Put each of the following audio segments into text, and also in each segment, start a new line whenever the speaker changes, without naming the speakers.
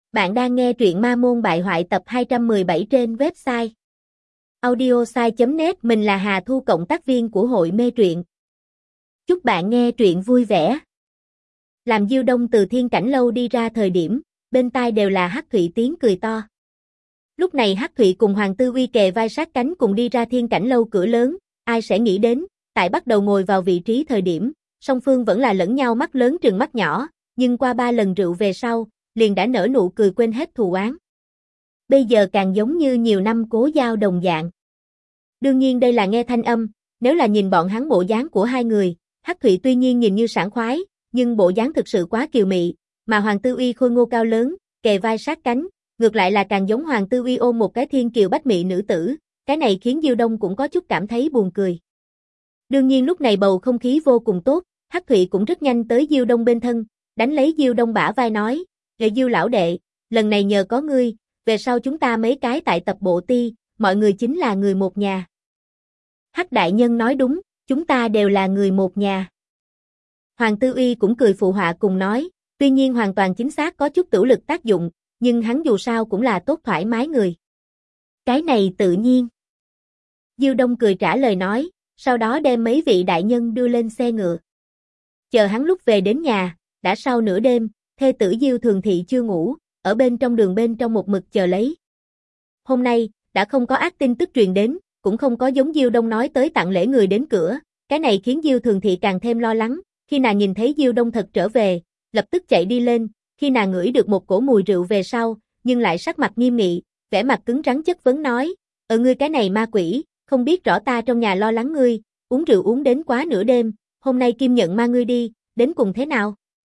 Bạn đang nghe truyện Ma Môn Bại Hoại tập 217 trên website audiosai.net. Mình là Hà Thu, cộng tác viên của hội mê truyện. Chúc bạn nghe truyện vui vẻ. Làm Diêu Đông từ Thiên Cảnh Lâu đi ra thời điểm, bên tai đều là Hắc Thụy tiếng cười to. Lúc này Hắc Thụy cùng Hoàng Tư Uy kề vai sát cánh cùng đi ra Thiên Cảnh Lâu cửa lớn, ai sẽ nghĩ đến, tại bắt đầu ngồi vào vị trí thời điểm, song phương vẫn là lẫn nhau mắt lớn trừng mắt nhỏ, nhưng qua 3 lần rượu về sau, liền đã nở nụ cười quên hết thù oán. Bây giờ càng giống như nhiều năm cố giao đồng dạng. Đương nhiên đây là nghe thanh âm, nếu là nhìn bọn hắn bộ dáng của hai người, Hắc Thụy tuy nhiên nhìn như sảng khoái, nhưng bộ dáng thực sự quá kiều mị, mà Hoàng Tư Uy khôi ngô cao lớn, kề vai sát cánh, ngược lại là càng giống Hoàng Tư Uy ôm một cái thiên kiều bách mị nữ tử, cái này khiến Diêu Đông cũng có chút cảm thấy buồn cười. Đương nhiên lúc này bầu không khí vô cùng tốt, Hắc Thụy cũng rất nhanh tới Diêu Đông bên thân, đánh lấy Diêu Đông bả vai nói: Diêu lão đệ, lần này nhờ có ngươi, về sau chúng ta mấy cái tại tập bộ ti, mọi người chính là người một nhà. Hắc đại nhân nói đúng, chúng ta đều là người một nhà. Hoàng Tư Uy cũng cười phụ họa cùng nói, tuy nhiên hoàn toàn chính xác có chút tửu lực tác dụng, nhưng hắn dù sao cũng là tốt thoải mái người. Cái này tự nhiên. Diêu Đông cười trả lời nói, sau đó đem mấy vị đại nhân đưa lên xe ngựa. Chờ hắn lúc về đến nhà, đã sau nửa đêm, thê tử Diêu Thường Thị chưa ngủ, ở bên trong đường bên trong một mực chờ lấy. Hôm nay, đã không có ác tin tức truyền đến, cũng không có giống Diêu Đông nói tới tặng lễ người đến cửa, cái này khiến Diêu Thường Thị càng thêm lo lắng, khi nàng nhìn thấy Diêu Đông thật trở về, lập tức chạy đi lên, khi nàng ngửi được một cổ mùi rượu về sau, nhưng lại sắc mặt nghiêm nghị, vẻ mặt cứng rắn chất vấn nói, ngươi cái này ma quỷ, không biết rõ ta trong nhà lo lắng ngươi, uống rượu uống đến quá nửa đêm, hôm nay Kim Nhận ma ngươi đi, đến cùng thế nào?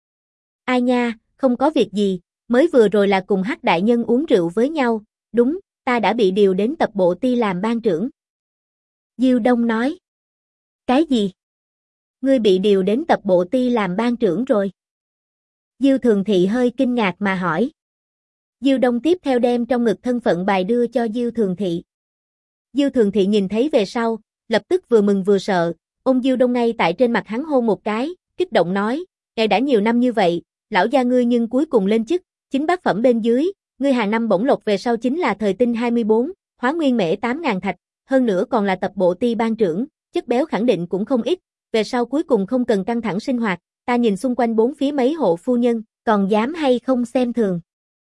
Ai nha, không có việc gì, mới vừa rồi là cùng Hắc đại nhân uống rượu với nhau, đúng, ta đã bị điều đến tập bộ ti làm ban trưởng. Diêu Đông nói. Cái gì? Ngươi bị điều đến tập bộ ti làm ban trưởng rồi? Diêu Thường Thị hơi kinh ngạc mà hỏi. Diêu Đông tiếp theo đem trong ngực thân phận bài đưa cho Diêu Thường Thị. Diêu Thường Thị nhìn thấy về sau, lập tức vừa mừng vừa sợ, ôm Diêu Đông ngay tại trên mặt hắn hôn một cái, kích động nói, đã nhiều năm như vậy, lão gia ngươi nhưng cuối cùng lên chức, chính bát phẩm bên dưới, ngươi hàng năm bổng lộc về sau chính là thời tinh 24, hóa nguyên mễ 8.000 thạch, hơn nữa còn là tập bộ ti ban trưởng, chất béo khẳng định cũng không ít, về sau cuối cùng không cần căng thẳng sinh hoạt, ta nhìn xung quanh bốn phía mấy hộ phu nhân, còn dám hay không xem thường.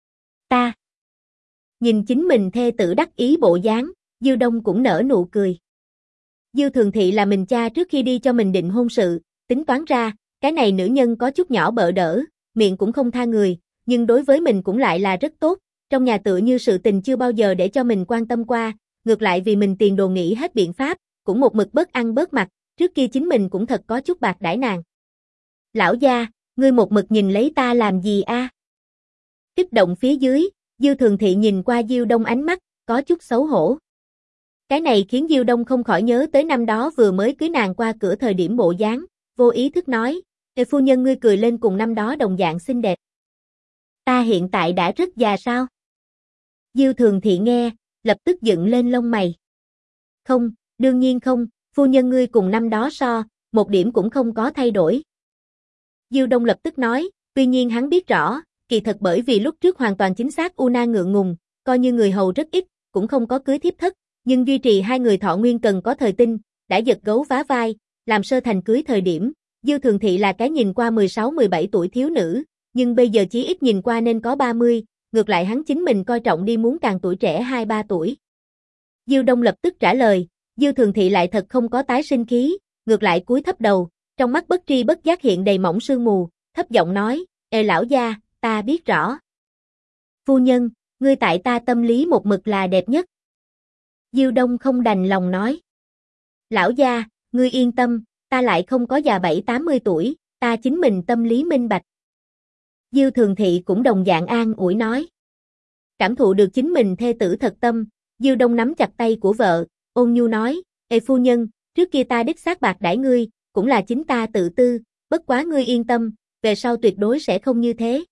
Ta nhìn chính mình thê tử đắc ý bộ dáng, Diêu Đông cũng nở nụ cười. Diêu Thường Thị là mình cha trước khi đi cho mình định hôn sự, tính toán ra, cái này nữ nhân có chút nhỏ bợ đỡ, miệng cũng không tha người, nhưng đối với mình cũng lại là rất tốt, trong nhà tựa như sự tình chưa bao giờ để cho mình quan tâm qua, ngược lại vì mình tiền đồ nghĩ hết biện pháp, cũng một mực bớt ăn bớt mặc, trước kia chính mình cũng thật có chút bạc đãi nàng. Lão gia, ngươi một mực nhìn lấy ta làm gì a? Kích động phía dưới, Diêu Thường Thị nhìn qua Diêu Đông ánh mắt, có chút xấu hổ. Cái này khiến Diêu Đông không khỏi nhớ tới năm đó vừa mới cưới nàng qua cửa thời điểm bộ dáng, vô ý thức nói, phu nhân ngươi cười lên cùng năm đó đồng dạng xinh đẹp. Ta hiện tại đã rất già sao? Diêu Thường Thị nghe, lập tức dựng lên lông mày. Không, đương nhiên không, phu nhân ngươi cùng năm đó so, một điểm cũng không có thay đổi. Diêu Đông lập tức nói, tuy nhiên hắn biết rõ, kỳ thật bởi vì lúc trước hoàn toàn chính xác Una ngượng ngùng, coi như người hầu rất ít, cũng không có cưới thiếp thất, nhưng duy trì hai người thọ nguyên cần có thời tinh, đã giật gấu vá vai, làm sơ thành cưới thời điểm, Diêu Thường Thị là cái nhìn qua 16-17 tuổi thiếu nữ, nhưng bây giờ chí ít nhìn qua nên có 30, ngược lại hắn chính mình coi trọng đi muốn càng tuổi trẻ 2-3 tuổi. Diêu Đông lập tức trả lời, Diêu Thường Thị lại thật không có tái sinh khí, ngược lại cúi thấp đầu, trong mắt bất tri bất giác hiện đầy mỏng sương mù, thấp giọng nói, lão gia, ta biết rõ. Phu nhân, ngươi tại ta tâm lý một mực là đẹp nhất. Diêu Đông không đành lòng nói. Lão gia, ngươi yên tâm, ta lại không có già 7-80 tuổi, ta chính mình tâm lý minh bạch. Diêu Thường Thị cũng đồng dạng an ủi nói. Cảm thụ được chính mình thê tử thật tâm, Diêu Đông nắm chặt tay của vợ, ôn nhu nói, phu nhân, trước kia ta đích xác bạc đãi ngươi, cũng là chính ta tự tư, bất quá ngươi yên tâm, về sau tuyệt đối sẽ không như thế.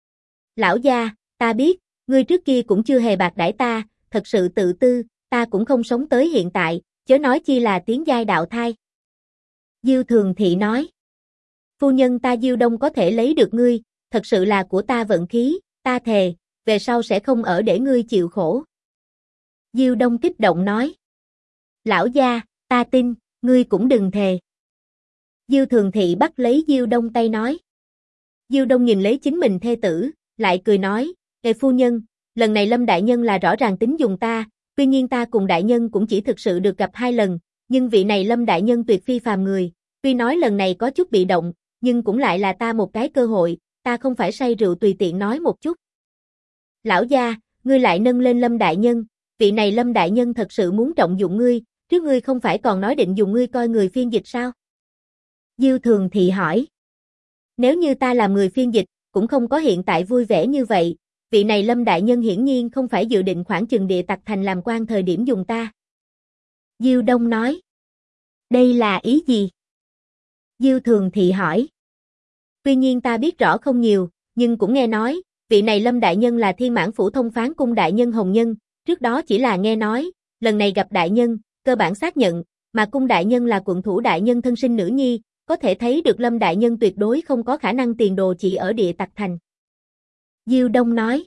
Lão gia, ta biết, ngươi trước kia cũng chưa hề bạc đãi ta, thật sự tự tư, ta cũng không sống tới hiện tại, chớ nói chi là tiến giai đạo thai. Diêu Thường Thị nói, phu nhân ta Diêu Đông có thể lấy được ngươi, thật sự là của ta vận khí, ta thề, về sau sẽ không ở để ngươi chịu khổ. Diêu Đông kích động nói. Lão gia, ta tin, ngươi cũng đừng thề. Diêu Thường Thị bắt lấy Diêu Đông tay nói. Diêu Đông nhìn lấy chính mình thê tử, lại cười nói, Ê phu nhân, lần này Lâm đại nhân là rõ ràng tính dùng ta, tuy nhiên ta cùng đại nhân cũng chỉ thực sự được gặp 2 lần, nhưng vị này Lâm đại nhân tuyệt phi phàm người, tuy nói lần này có chút bị động, nhưng cũng lại là ta một cái cơ hội, ta không phải say rượu tùy tiện nói một chút. Lão gia, ngươi lại nâng lên Lâm đại nhân, vị này Lâm đại nhân thật sự muốn trọng dụng ngươi, trước ngươi không phải còn nói định dùng ngươi coi người phiên dịch sao? Diêu Thường Thị hỏi. Nếu như ta làm người phiên dịch, cũng không có hiện tại vui vẻ như vậy, vị này Lâm đại nhân hiển nhiên không phải dự định khoảng chừng địa tặc thành làm quan thời điểm dùng ta. Diêu Đông nói. Đây là ý gì? Diêu Thường Thị hỏi. Tuy nhiên ta biết rõ không nhiều, nhưng cũng nghe nói, vị này Lâm đại nhân là Thiên Mãn Phủ Thông Phán Cung đại nhân Hồng Nhân, trước đó chỉ là nghe nói, lần này gặp đại nhân, cơ bản xác nhận, mà cung đại nhân là quận thủ đại nhân thân sinh nữ nhi, có thể thấy được Lâm đại nhân tuyệt đối không có khả năng tiền đồ chỉ ở địa tặc thành. Diêu Đông nói.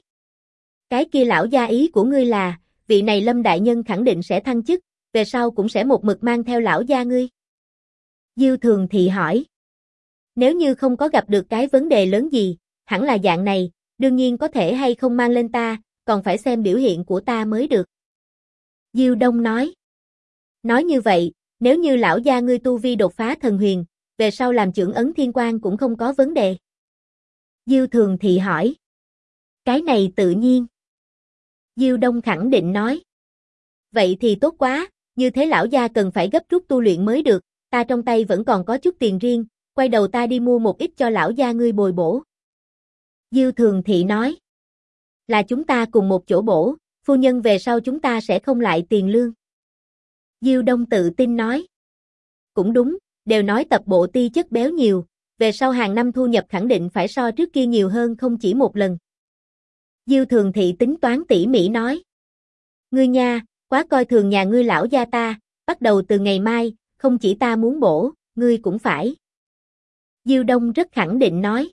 Cái kia lão gia ý của ngươi là, vị này Lâm đại nhân khẳng định sẽ thăng chức, về sau cũng sẽ một mực mang theo lão gia ngươi. Diêu Thường Thị hỏi. Nếu như không có gặp được cái vấn đề lớn gì, hẳn là dạng này, đương nhiên có thể hay không mang lên ta, còn phải xem biểu hiện của ta mới được. Diêu Đông nói. Nói như vậy, nếu như lão gia ngươi tu vi đột phá thần huyền, về sau làm chưởng ấn thiên quan cũng không có vấn đề. Diêu Thường Thị hỏi. Cái này tự nhiên. Diêu Đông khẳng định nói. Vậy thì tốt quá, như thế lão gia cần phải gấp rút tu luyện mới được, ta trong tay vẫn còn có chút tiền riêng, quay đầu ta đi mua một ít cho lão gia ngươi bồi bổ. Diêu Thường Thị nói. Là chúng ta cùng một chỗ bổ, phu nhân về sau chúng ta sẽ không lại tiền lương. Diêu Đông tự tin nói. Cũng đúng, đều nói tập bộ ti chất béo nhiều, về sau hàng năm thu nhập khẳng định phải so trước kia nhiều hơn không chỉ một lần. Diêu Thường Thị tính toán tỉ mỉ nói. Ngươi nha, quá coi thường nhà ngươi lão gia ta, bắt đầu từ ngày mai, không chỉ ta muốn bổ, ngươi cũng phải. Diêu Đông rất khẳng định nói.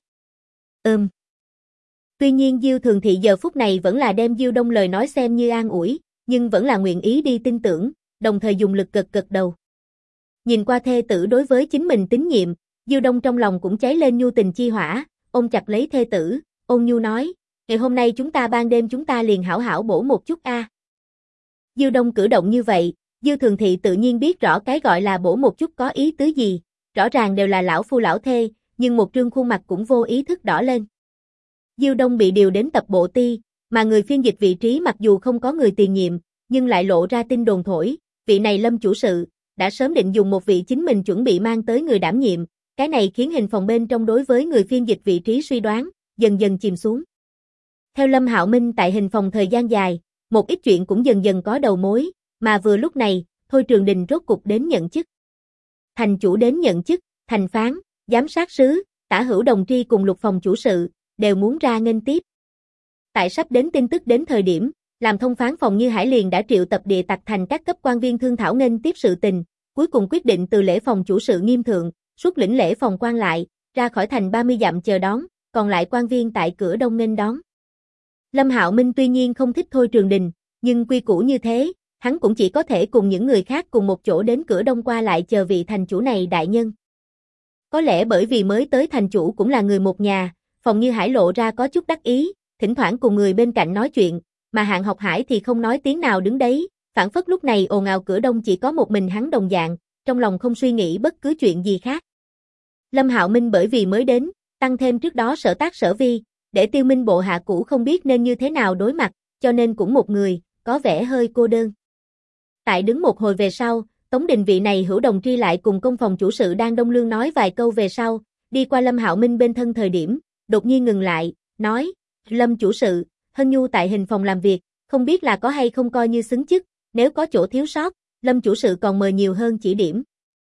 Tuy nhiên Diêu Thường Thị giờ phút này vẫn là đem Diêu Đông lời nói xem như an ủi, nhưng vẫn là nguyện ý đi tin tưởng, đồng thời dùng lực gật gật đầu. Nhìn qua thê tử đối với chính mình tín nhiệm, Diêu Đông trong lòng cũng cháy lên nhu tình chi hỏa, ôm chặt lấy thê tử, ôn nhu nói, ngày hôm nay chúng ta ban đêm chúng ta liền hảo hảo bổ một chút a. Diêu Đông cử động như vậy, Diêu Thường Thị tự nhiên biết rõ cái gọi là bổ một chút có ý tứ gì, rõ ràng đều là lão phu lão thê, nhưng một trương khuôn mặt cũng vô ý thức đỏ lên. Diêu Đông bị điều đến tập bộ ti, mà người phiên dịch vị trí mặc dù không có người tiền nhiệm, nhưng lại lộ ra tin đồn thổi, vị này Lâm chủ sự, đã sớm định dùng một vị chính mình chuẩn bị mang tới người đảm nhiệm, cái này khiến hình phòng bên trong đối với người phiên dịch vị trí suy đoán, dần dần chìm xuống. Theo Lâm Hạo Minh tại hình phòng thời gian dài, một ít chuyện cũng dần dần có đầu mối, mà vừa lúc này, Thôi Trường Đình rốt cục đến nhận chức. Thành chủ đến nhận chức, thành phán, giám sát sứ, Tả Hữu Đồng Tri cùng Lục phòng chủ sự, đều muốn ra nghênh tiếp. Tại sắp đến tin tức đến thời điểm, làm thông phán phòng Như Hải liền đã triệu tập địa tặc thành các cấp quan viên thương thảo nghênh tiếp sự tình, cuối cùng quyết định từ lễ phòng chủ sự nghiêm thượng, xuất lĩnh lễ phòng quan lại, ra khỏi thành 30 dặm chờ đón, còn lại quan viên tại cửa đông nghênh đón. Lâm Hạo Minh tuy nhiên không thích Thôi Trường Đình, nhưng quy củ như thế, hắn cũng chỉ có thể cùng những người khác cùng một chỗ đến cửa đông qua lại chờ vị thành chủ này đại nhân. Có lẽ bởi vì mới tới thành chủ cũng là người một nhà, phòng Như Hải lộ ra có chút đắc ý, thỉnh thoảng cùng người bên cạnh nói chuyện, mà Hạng Học Hải thì không nói tiếng nào đứng đấy, phảng phất lúc này ồn ào cửa đông chỉ có một mình hắn đồng dạng, trong lòng không suy nghĩ bất cứ chuyện gì khác. Lâm Hạo Minh bởi vì mới đến, tăng thêm trước đó sở tác sở vi, để Tiêu Minh bộ hạ cũ không biết nên như thế nào đối mặt, cho nên cũng một người, có vẻ hơi cô đơn. Tại đứng một hồi về sau, Tống Đình vị này Hữu Đồng Tri lại cùng công phòng chủ sự đang đông lương nói vài câu về sau, đi qua Lâm Hạo Minh bên thân thời điểm, đột nhiên ngừng lại, nói, Lâm chủ sự, Hân Nhu tại hình phòng làm việc, không biết là có hay không coi như xứng chức, nếu có chỗ thiếu sót, Lâm chủ sự còn mời nhiều hơn chỉ điểm.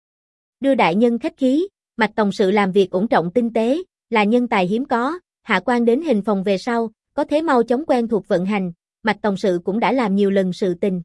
Đưa đại nhân khách khí, Mạch tổng sự làm việc ổn trọng tinh tế, là nhân tài hiếm có, hạ quan đến hình phòng về sau, có thế mau chóng quen thuộc vận hành, Mạch tổng sự cũng đã làm nhiều lần sự tình.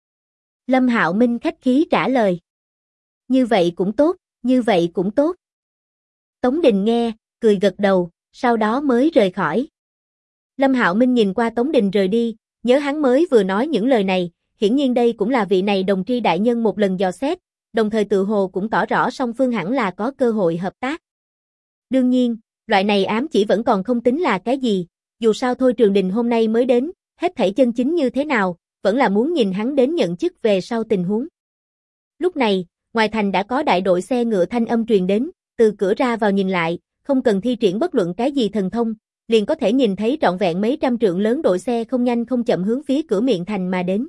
Lâm Hạo Minh khách khí trả lời. Như vậy cũng tốt, như vậy cũng tốt. Tống Đình nghe, cười gật đầu, sau đó mới rời khỏi. Lâm Hạo Minh nhìn qua Tống Đình rời đi, nhớ hắn mới vừa nói những lời này, hiển nhiên đây cũng là vị này đồng tri đại nhân một lần dò xét, đồng thời tự hồ cũng tỏ rõ song phương hẳn là có cơ hội hợp tác. Đương nhiên, loại này ám chỉ vẫn còn không tính là cái gì, dù sao Thôi Trường Đình hôm nay mới đến, hết thảy chân chính như thế nào, vẫn là muốn nhìn hắn đến nhận chức về sau tình huống. Lúc này, ngoài thành đã có đại đội xe ngựa thanh âm truyền đến, từ cửa ra vào nhìn lại, không cần thi triển bất luận cái gì thần thông, liền có thể nhìn thấy trọn vẹn mấy trăm trượng lớn đội xe không nhanh không chậm hướng phía cửa miệng thành mà đến.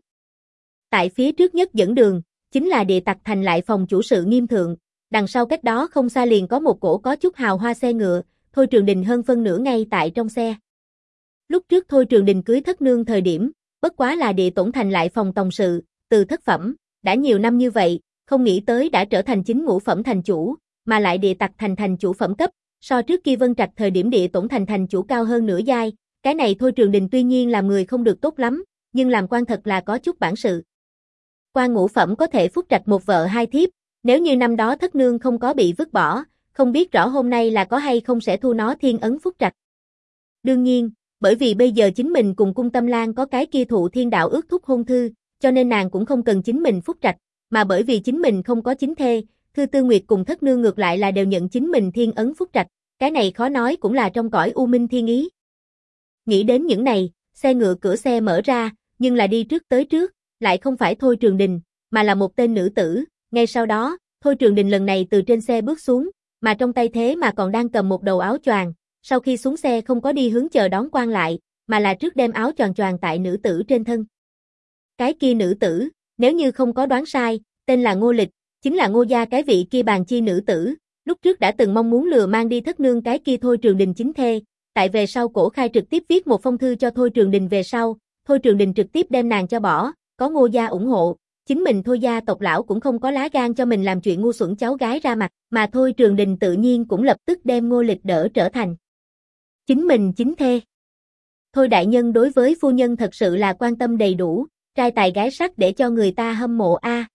Tại phía trước nhất dẫn đường, chính là Địa Tặc Thành lại phòng chủ sự Nghiêm Thượng, đằng sau cách đó không xa liền có một cỗ có chút hào hoa xe ngựa, Thôi Trường Đình hơn phân nửa ngay tại trong xe. Lúc trước Thôi Trường Đình cưới thất nương thời điểm, bất quá là Địa Tổn Thành lại phòng tòng sự, từ thất phẩm, đã nhiều năm như vậy, không nghĩ tới đã trở thành chính ngũ phẩm thành chủ, mà lại Địa Tặc Thành thành chủ phẩm cấp, so trước kia Vân Trạch thời điểm Địa Tổn Thành thành chủ cao hơn nửa giai, cái này Thôi Trường Đình tuy nhiên làm người không được tốt lắm, nhưng làm quan thật là có chút bản sự. Quan ngũ phẩm có thể phúc trạch một vợ hai thiếp, nếu như năm đó thất nương không có bị vứt bỏ, không biết rõ hôm nay là có hay không sẽ thu nó thiên ấn phúc trạch. Đương nhiên, bởi vì bây giờ chính mình cùng Cung Tâm Lan có cái kia thụ thiên đạo ước thúc hôn thư, cho nên nàng cũng không cần chính mình phúc trạch, mà bởi vì chính mình không có chính thê, Thư Tư Nguyệt cùng thất nương ngược lại là đều nhận chính mình thiên ấn phúc trạch, cái này khó nói cũng là trong cõi u minh thiên ý. Nghĩ đến những này, xe ngựa cửa xe mở ra, nhưng là đi trước tới trước, lại không phải Thôi Trường Đình, mà là một tên nữ tử, ngay sau đó, Thôi Trường Đình lần này từ trên xe bước xuống, mà trong tay thế mà còn đang cầm một đầu áo choàng, sau khi xuống xe không có đi hướng chờ đón quan lại, mà là trước đem áo choàng choàng tại nữ tử trên thân. Cái kia nữ tử, nếu như không có đoán sai, tên là Ngô Lịch, chính là Ngô gia cái vị kia bàn chi nữ tử, lúc trước đã từng mong muốn lừa mang đi thất nương cái kia Thôi Trường Đình chính thê, tại về sau Cổ Khai trực tiếp viết một phong thư cho Thôi Trường Đình về sau, Thôi Trường Đình trực tiếp đem nàng cho bỏ, có Ngô gia ủng hộ, chính mình Thôi gia tộc lão cũng không có lá gan cho mình làm chuyện ngu xuẩn cháu gái ra mặt, mà Thôi Trường Đình tự nhiên cũng lập tức đem Ngô Lịch đỡ trở thành chính mình chính thê. Thôi đại nhân đối với phu nhân thật sự là quan tâm đầy đủ, trai tài gái sắc để cho người ta hâm mộ a.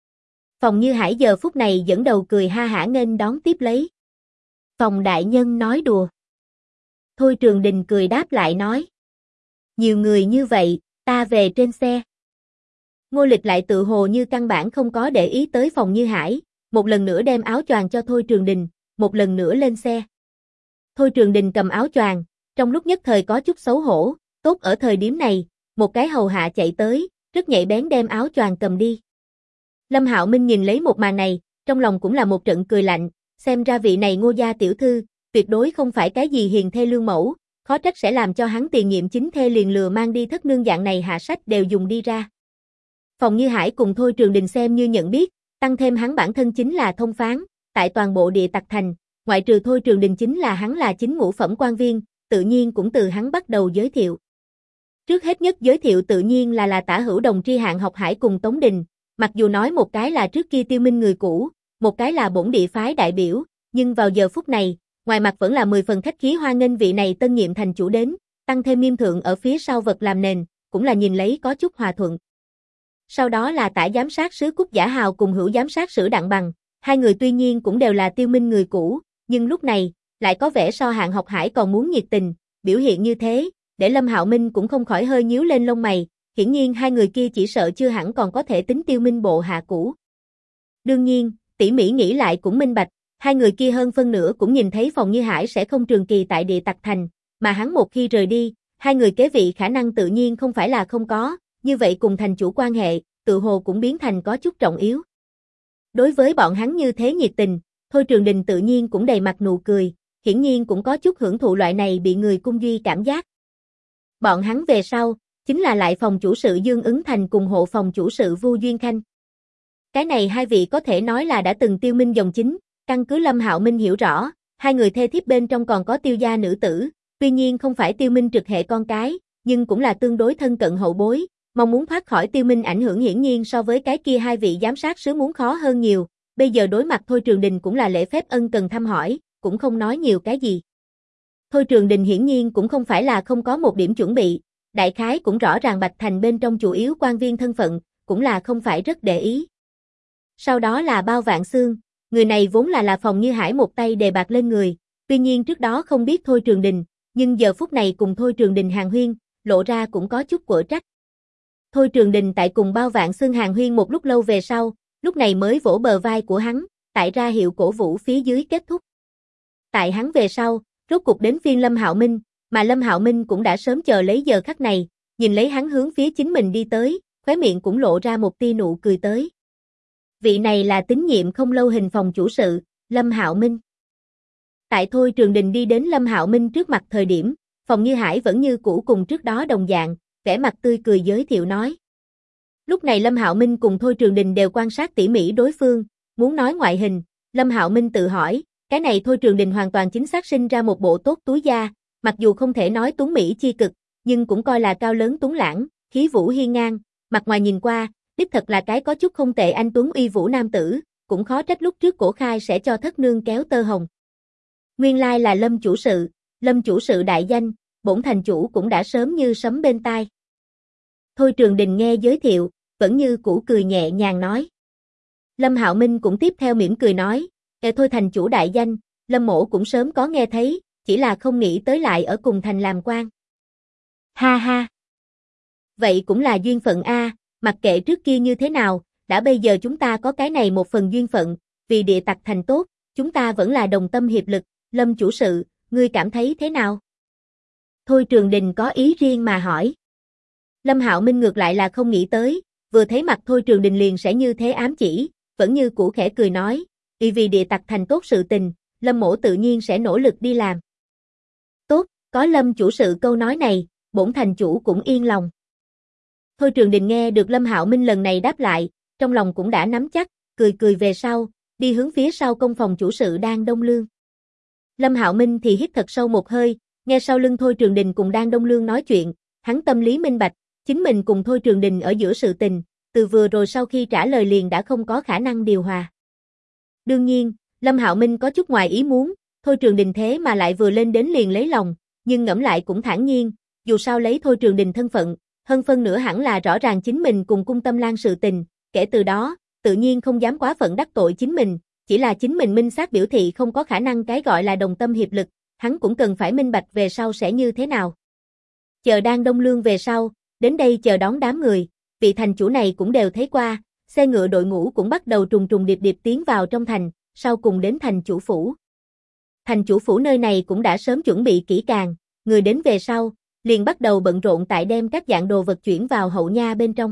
Phòng Như Hải giờ phút này dẫn đầu cười ha hả nghênh đón tiếp lấy. Phòng đại nhân nói đùa. Thôi Trường Đình cười đáp lại nói. Nhiều người như vậy, ta về trên xe. Ngô Lịch lại tự hồ như căn bản không có để ý tới Phòng Như Hải, một lần nữa đem áo choàng cho Thôi Trường Đình, một lần nữa lên xe. Thôi Trường Đình cầm áo choàng, trong lúc nhất thời có chút xấu hổ, tốt ở thời điểm này, một cái hầu hạ chạy tới, rất nhạy bén đem áo choàng cầm đi. Lâm Hạo Minh nhìn lấy một màn này, trong lòng cũng là một trận cười lạnh, xem ra vị này Ngô gia tiểu thư, tuyệt đối không phải cái gì hiền thê lương mẫu, khó trách sẽ làm cho hắn tiền nhiệm chính thê liền lừa mang đi thất nương dạng này hạ sách đều dùng đi ra. Phòng Như Hải cùng Thôi Trường Đình xem như nhận biết, tăng thêm hắn bản thân chính là thông phán, tại toàn bộ Địa Tặc Thành, ngoại trừ Thôi Trường Đình chính là hắn là chính ngũ phẩm quan viên, tự nhiên cũng từ hắn bắt đầu giới thiệu. Trước hết nhất giới thiệu tự nhiên là Tả Hữu Đồng tri Hạng Học Hải cùng Tống Đình, mặc dù nói một cái là trước kia Tiêu Minh người cũ, một cái là bổn địa phái đại biểu, nhưng vào giờ phút này, ngoài mặt vẫn là 10 phần khách khí hoan nghênh vị này tân nhiệm thành chủ đến, tăng thêm Nghiêm Thượng ở phía sau vật làm nền, cũng là nhìn lấy có chút hòa thuận. Sau đó là Tả giám sát sứ Cúc Giả Hào cùng Hữu giám sát sử Đặng Bằng, hai người tuy nhiên cũng đều là Tiêu Minh người cũ, nhưng lúc này, lại có vẻ so Hạng Học Hải còn muốn nhiệt tình, biểu hiện như thế, để Lâm Hạo Minh cũng không khỏi hơi nhíu lên lông mày, hiển nhiên hai người kia chỉ sợ chưa hẳn còn có thể tính Tiêu Minh bộ hạ cũ. Đương nhiên, tỉ mỉ nghĩ lại cũng minh bạch, hai người kia hơn phân nửa cũng nhìn thấy Phòng Như Hải sẽ không trường kỳ tại Địa Tặc Thành, mà hắn một khi rời đi, hai người kế vị khả năng tự nhiên không phải là không có, như vậy cùng thành chủ quan hệ, tự hồ cũng biến thành có chút trọng yếu. Đối với bọn hắn như thế nhiệt tình, Thôi Trường Đình tự nhiên cũng đầy mặt nụ cười, hiển nhiên cũng có chút hưởng thụ loại này bị người cung duy cảm giác. Bọn hắn về sau, chính là lại phòng chủ sự Dương Ứng Thành cùng hộ phòng chủ sự Vu Duyên Khanh. Cái này hai vị có thể nói là đã từng Tiêu Minh dòng chính, căn cứ Lâm Hạo Minh hiểu rõ, hai người thê thiếp bên trong còn có Tiêu gia nữ tử, tuy nhiên không phải Tiêu Minh trực hệ con cái, nhưng cũng là tương đối thân cận hậu bối, mong muốn thoát khỏi Tiêu Minh ảnh hưởng hiển nhiên so với cái kia hai vị giám sát sứ muốn khó hơn nhiều, bây giờ đối mặt Thôi Trường Đình cũng là lễ phép ân cần thăm hỏi, cũng không nói nhiều cái gì. Thôi Trường Đình hiển nhiên cũng không phải là không có một điểm chuẩn bị, đại khái cũng rõ ràng Bạch Thành bên trong chủ yếu quan viên thân phận, cũng là không phải rất để ý. Sau đó là Bao Vạn Xương, người này vốn là Phòng Như Hải một tay đề bạc lên người, tuy nhiên trước đó không biết Thôi Trường Đình, nhưng giờ phút này cùng Thôi Trường Đình hàn huyên, lộ ra cũng có chút quở trách. Thôi Trường Đình tại cùng Bao Vạn Xương hàn huyên một lúc lâu về sau, lúc này mới vỗ bờ vai của hắn, tại ra hiệu cổ vũ phía dưới kết thúc. Tại hắn về sau, rốt cục đến phiên Lâm Hạo Minh, mà Lâm Hạo Minh cũng đã sớm chờ lấy giờ khắc này, nhìn lấy hắn hướng phía chính mình đi tới, khóe miệng cũng lộ ra một tia nụ cười tới. Vị này là tín nhiệm không lâu Hình phòng chủ sự, Lâm Hạo Minh. Tại Thôi Trường Đình đi đến Lâm Hạo Minh trước mặt thời điểm, Phòng Như Hải vẫn như cũ cùng trước đó đồng dạng, vẻ mặt tươi cười giới thiệu nói. Lúc này Lâm Hạo Minh cùng Thôi Trường Đình đều quan sát tỉ mỉ đối phương, muốn nói ngoại hình, Lâm Hạo Minh tự hỏi, cái này Thôi Trường Đình hoàn toàn chính xác sinh ra một bộ tốt túi da, mặc dù không thể nói tuấn mỹ chi cực, nhưng cũng coi là cao lớn tuấn lãng, khí vũ hiên ngang, mặt ngoài nhìn qua, đích thật là cái có chút không tệ anh tuấn uy vũ nam tử, cũng khó trách lúc trước cổ khai sẽ cho thất nương kéo tơ hồng. Nguyên lai là Lâm chủ sự đại danh, bổn thành chủ cũng đã sớm như sấm bên tai. Thôi Trường Đình nghe giới thiệu, vẫn như cũ cười nhẹ nhàng nói. Lâm Hạo Minh cũng tiếp theo mỉm cười nói, Thôi thành chủ đại danh, Lâm mỗ cũng sớm có nghe thấy, chỉ là không nghĩ tới lại ở cùng thành làm quan. Ha ha. Vậy cũng là duyên phận a, mặc kệ trước kia như thế nào, đã bây giờ chúng ta có cái này một phần duyên phận, vì địa tặc thành tốt, chúng ta vẫn là đồng tâm hiệp lực, Lâm chủ sự, ngươi cảm thấy thế nào? Thôi Trường Đình có ý riêng mà hỏi. Lâm Hạo Minh ngược lại là không nghĩ tới, vừa thấy mặt Thôi Trường Đình liền sẽ như thế ám chỉ, vẫn như cũ khẽ cười nói, vì địa tặc thành tốt sự tình, Lâm mỗ tự nhiên sẽ nỗ lực đi làm. Tốt, có Lâm chủ sự câu nói này, bổn thành chủ cũng yên lòng. Thôi Trường Đình nghe được Lâm Hạo Minh lần này đáp lại, trong lòng cũng đã nắm chắc, cười cười về sau, đi hướng phía sau công phòng chủ sự đang Đông Lương. Lâm Hạo Minh thì hít thật sâu một hơi, nghe sau lưng Thôi Trường Đình cùng đang Đông Lương nói chuyện, hắn tâm lý minh bạch, chính mình cùng Thôi Trường Đình ở giữa sự tình, từ vừa rồi sau khi trả lời liền đã không có khả năng điều hòa. Đương nhiên, Lâm Hạo Minh có chút ngoài ý muốn, Thôi Trường Đình thế mà lại vừa lên đến liền lấy lòng, nhưng ngẫm lại cũng thản nhiên, dù sao lấy Thôi Trường Đình thân phận, hơn phân nửa hẳn là rõ ràng chính mình cùng Cung Tâm Lan sự tình, kể từ đó, tự nhiên không dám quá phận đắc tội chính mình, chỉ là chính mình minh xác biểu thị không có khả năng cái gọi là đồng tâm hiệp lực, hắn cũng cần phải minh bạch về sau sẽ như thế nào. Chờ đang Đông Lương về sau, đến đây chờ đón đám người, vị thành chủ này cũng đều thấy qua, xe ngựa đội ngũ cũng bắt đầu trùng trùng điệp điệp tiến vào trong thành, sau cùng đến thành chủ phủ. Thành chủ phủ nơi này cũng đã sớm chuẩn bị kỹ càng, người đến về sau, liền bắt đầu bận rộn tại đem các dạng đồ vật chuyển vào hậu nha bên trong.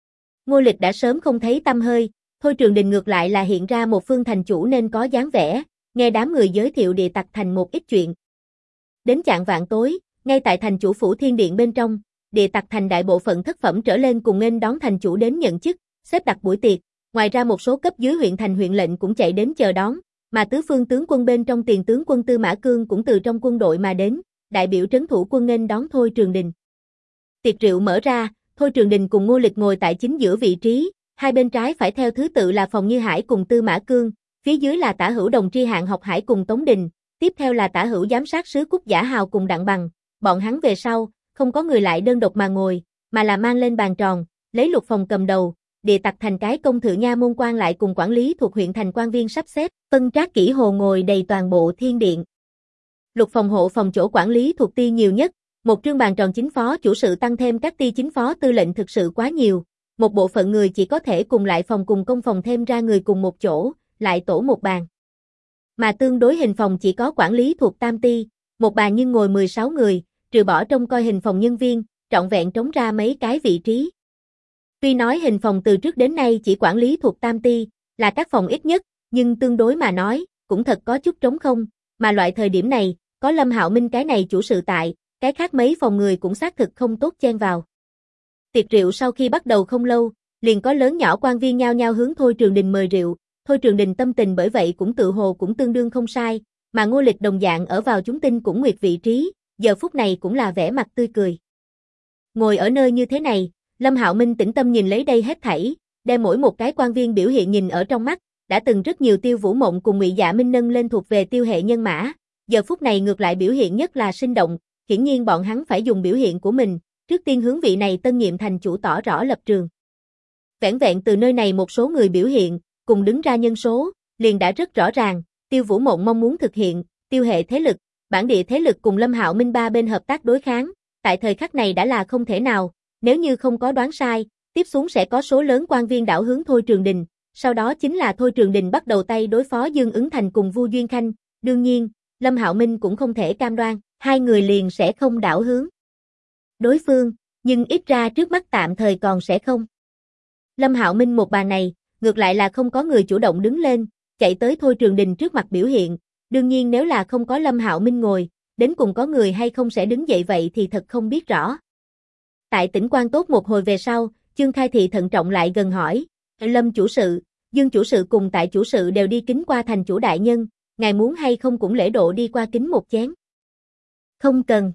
Ngô Lịch đã sớm không thấy tăm hơi, Thôi Trường Đình ngược lại là hiện ra một phương thành chủ nên có dáng vẻ, nghe đám người giới thiệu địa tặc thành một ít chuyện. Đến chạng vạn tối, ngay tại thành chủ phủ thiên điện bên trong, địa tặc thành đại bộ phận thất phẩm trở lên cùng nghênh đón thành chủ đến nhận chức, xếp đặt buổi tiệc, ngoài ra một số cấp dưới huyện thành huyện lệnh cũng chạy đến chờ đón, mà tứ phương tướng quân bên trong tiền tướng quân Tư Mã Cương cũng từ trong quân đội mà đến, đại biểu trấn thủ quân nghênh đón Thôi Trường Đình. Tiệc rượu mở ra, Thôi Trường Đình cùng Ngô Lịch ngồi tại chính giữa vị trí, hai bên trái phải theo thứ tự là Phòng Như Hải cùng Tư Mã Cương, phía dưới là Tả Hữu Đồng Tri Hạng Học Hải cùng Tống Đình, tiếp theo là Tả Hữu Giám sát sứ Cúc Giả Hào cùng Đặng Bằng, bọn hắn về sau, không có người lại đơn độc mà ngồi, mà là mang lên bàn tròn, lấy Lục Phòng cầm đầu, địa tặc thành cái công thự nha môn quan lại cùng quản lý thuộc huyện thành quan viên sắp xếp, phân trác kỹ hồ ngồi đầy toàn bộ thiên điện. Lục Phòng hộ phòng chỗ quản lý thuộc ti nhiều nhất, một trương bàn tròn chính phó chủ sự tăng thêm các ti chính phó tư lệnh thực sự quá nhiều, một bộ phận người chỉ có thể cùng lại phòng cùng công phòng thêm ra người cùng một chỗ, lại tổ một bàn. Mà tương đối hình phòng chỉ có quản lý thuộc tam ti, một bàn nhưng ngồi 16 người, trừ bỏ trông coi hình phòng nhân viên, trọn vẹn trống ra mấy cái vị trí. Tuy nói hình phòng từ trước đến nay chỉ quản lý thuộc tam ti, là các phòng ít nhất, nhưng tương đối mà nói, cũng thật có chút trống không, mà loại thời điểm này, có Lâm Hạo Minh cái này chủ sự tại, cái khác mấy phòng người cũng xác thực không tốt chen vào. Tiệc rượu sau khi bắt đầu không lâu, liền có lớn nhỏ quan viên nhao nhao hướng Thôi Trường Đình mời rượu, Thôi Trường Đình tâm tình bởi vậy cũng tự hồ cũng tương đương không sai, mà Ngô Lịch đồng dạng ở vào chúng tinh cũng nguyệt vị trí, giờ phút này cũng là vẻ mặt tươi cười. Ngồi ở nơi như thế này, Lâm Hạo Minh tĩnh tâm nhìn lấy đây hết thảy, đem mỗi một cái quan viên biểu hiện nhìn ở trong mắt, đã từng rất nhiều Tiêu Vũ Mộng cùng Ngụy Dạ Minh nâng lên thuộc về Tiêu hệ nhân mã, giờ phút này ngược lại biểu hiện nhất là sinh động, hiển nhiên bọn hắn phải dùng biểu hiện của mình, trước tiên hướng vị này tân nhiệm thành chủ tỏ rõ lập trường. Vẻn vẹn từ nơi này một số người biểu hiện, cùng đứng ra nhân số, liền đã rất rõ ràng, Tiêu Vũ Mộng mong muốn thực hiện, Tiêu hệ thế lực, bản địa thế lực cùng Lâm Hạo Minh ba bên hợp tác đối kháng, tại thời khắc này đã là không thể nào, nếu như không có đoán sai, tiếp xuống sẽ có số lớn quan viên đảo hướng Thôi Trường Đình, sau đó chính là Thôi Trường Đình bắt đầu tay đối phó Dương Ứng Thành cùng Vu Duyên Khanh, đương nhiên, Lâm Hạo Minh cũng không thể cam đoan, hai người liền sẽ không đảo hướng đối phương, nhưng ít ra trước mắt tạm thời còn sẽ không. Lâm Hạo Minh một bàn này, ngược lại là không có người chủ động đứng lên, chạy tới Thôi Trường Đình trước mặt biểu hiện, đương nhiên nếu là không có Lâm Hạo Minh ngồi, đến cùng có người hay không sẽ đứng dậy vậy thì thật không biết rõ. Tại Tĩnh Quan tốt một hồi về sau, Chương Khai Thị thận trọng lại gần hỏi, Lâm chủ sự, Dương chủ sự cùng tại chủ sự đều đi kính qua thành chủ đại nhân, ngài muốn hay không cũng lễ độ đi qua kính một chén. Không cần.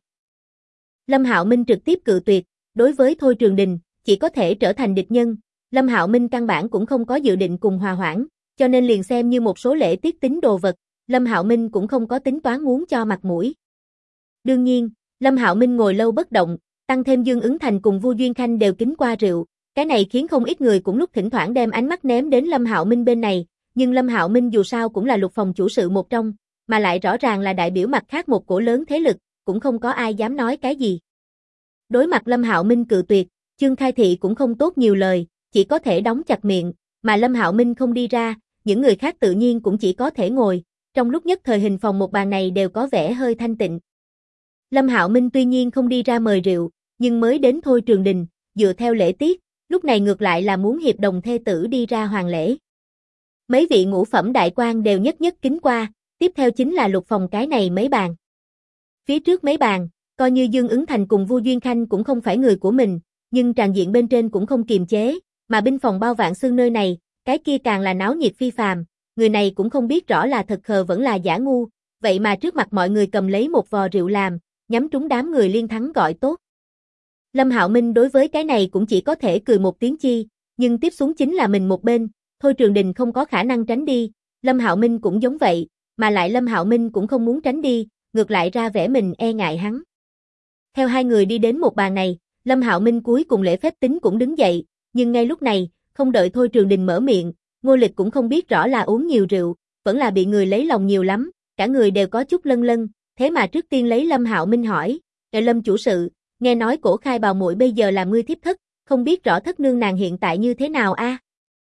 Lâm Hạo Minh trực tiếp cự tuyệt, đối với Thôi Trường Đình, chỉ có thể trở thành địch nhân, Lâm Hạo Minh căn bản cũng không có dự định cùng hòa hoãn, cho nên liền xem như một số lễ tiết tính đồ vật, Lâm Hạo Minh cũng không có tính toán muốn cho mặt mũi. Đương nhiên, Lâm Hạo Minh ngồi lâu bất động, tăng thêm Dương Ứng Thành cùng Vu Duyên Khanh đều kính qua rượu, cái này khiến không ít người cũng lúc thỉnh thoảng đem ánh mắt ném đến Lâm Hạo Minh bên này, nhưng Lâm Hạo Minh dù sao cũng là Lục phòng chủ sự một trong, mà lại rõ ràng là đại biểu mặt khác một cổ lớn thế lực, cũng không có ai dám nói cái gì. Đối mặt Lâm Hạo Minh cự tuyệt, Chương Khai Thị cũng không tốt nhiều lời, chỉ có thể đóng chặt miệng, mà Lâm Hạo Minh không đi ra, những người khác tự nhiên cũng chỉ có thể ngồi, trong lúc nhất thời hình phòng một bàn này đều có vẻ hơi thanh tịnh. Lâm Hạo Minh tuy nhiên không đi ra mời rượu, nhưng mới đến Thôi Trường Đình, dựa theo lễ tiết, lúc này ngược lại là muốn hiệp đồng thê tử đi ra hoàng lễ. Mấy vị ngũ phẩm đại quan đều nhất nhất kính qua, tiếp theo chính là Lục phòng cái này mấy bàn. Phía trước mấy bàn, coi như Dương Ứng Thành cùng Vu Duyên Khanh cũng không phải người của mình, nhưng tràn diện bên trên cũng không kiềm chế, mà binh phòng Bao Vạn Xương nơi này, cái kia càng là náo nhiệt phi phàm, người này cũng không biết rõ là thật khờ vẫn là giả ngu, vậy mà trước mặt mọi người cầm lấy một vò rượu làm, nhắm trúng đám người liên thắng gọi tốt. Lâm Hạo Minh đối với cái này cũng chỉ có thể cười một tiếng chi, nhưng tiếp xuống chính là mình một bên, Thôi Trường Đình không có khả năng tránh đi, Lâm Hạo Minh cũng giống vậy, mà lại Lâm Hạo Minh cũng không muốn tránh đi, ngược lại ra vẻ mình e ngại hắn. Theo hai người đi đến một bàn này, Lâm Hạo Minh cuối cùng lễ phép tính cũng đứng dậy, nhưng ngay lúc này, không đợi Thôi Trường Đình mở miệng, Ngô Lịch cũng không biết rõ là uống nhiều rượu, vẫn là bị người lấy lòng nhiều lắm, cả người đều có chút lân lân, thế mà trước tiên lấy Lâm Hạo Minh hỏi, Lâm chủ sự, nghe nói Cổ Khai bào muội bây giờ làm ngươi thiếp thất, không biết rõ thất nương nàng hiện tại như thế nào a?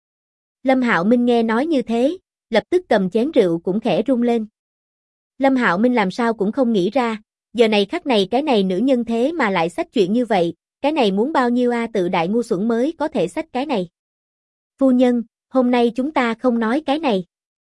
Lâm Hạo Minh nghe nói như thế, lập tức cầm chén rượu cũng khẽ rung lên. Lâm Hạo Minh làm sao cũng không nghĩ ra, giờ này khắc này cái này nữ nhân thế mà lại xách chuyện như vậy, cái này muốn bao nhiêu tự đại ngu xuẩn mới có thể xách cái này. Phu nhân, hôm nay chúng ta không nói cái này.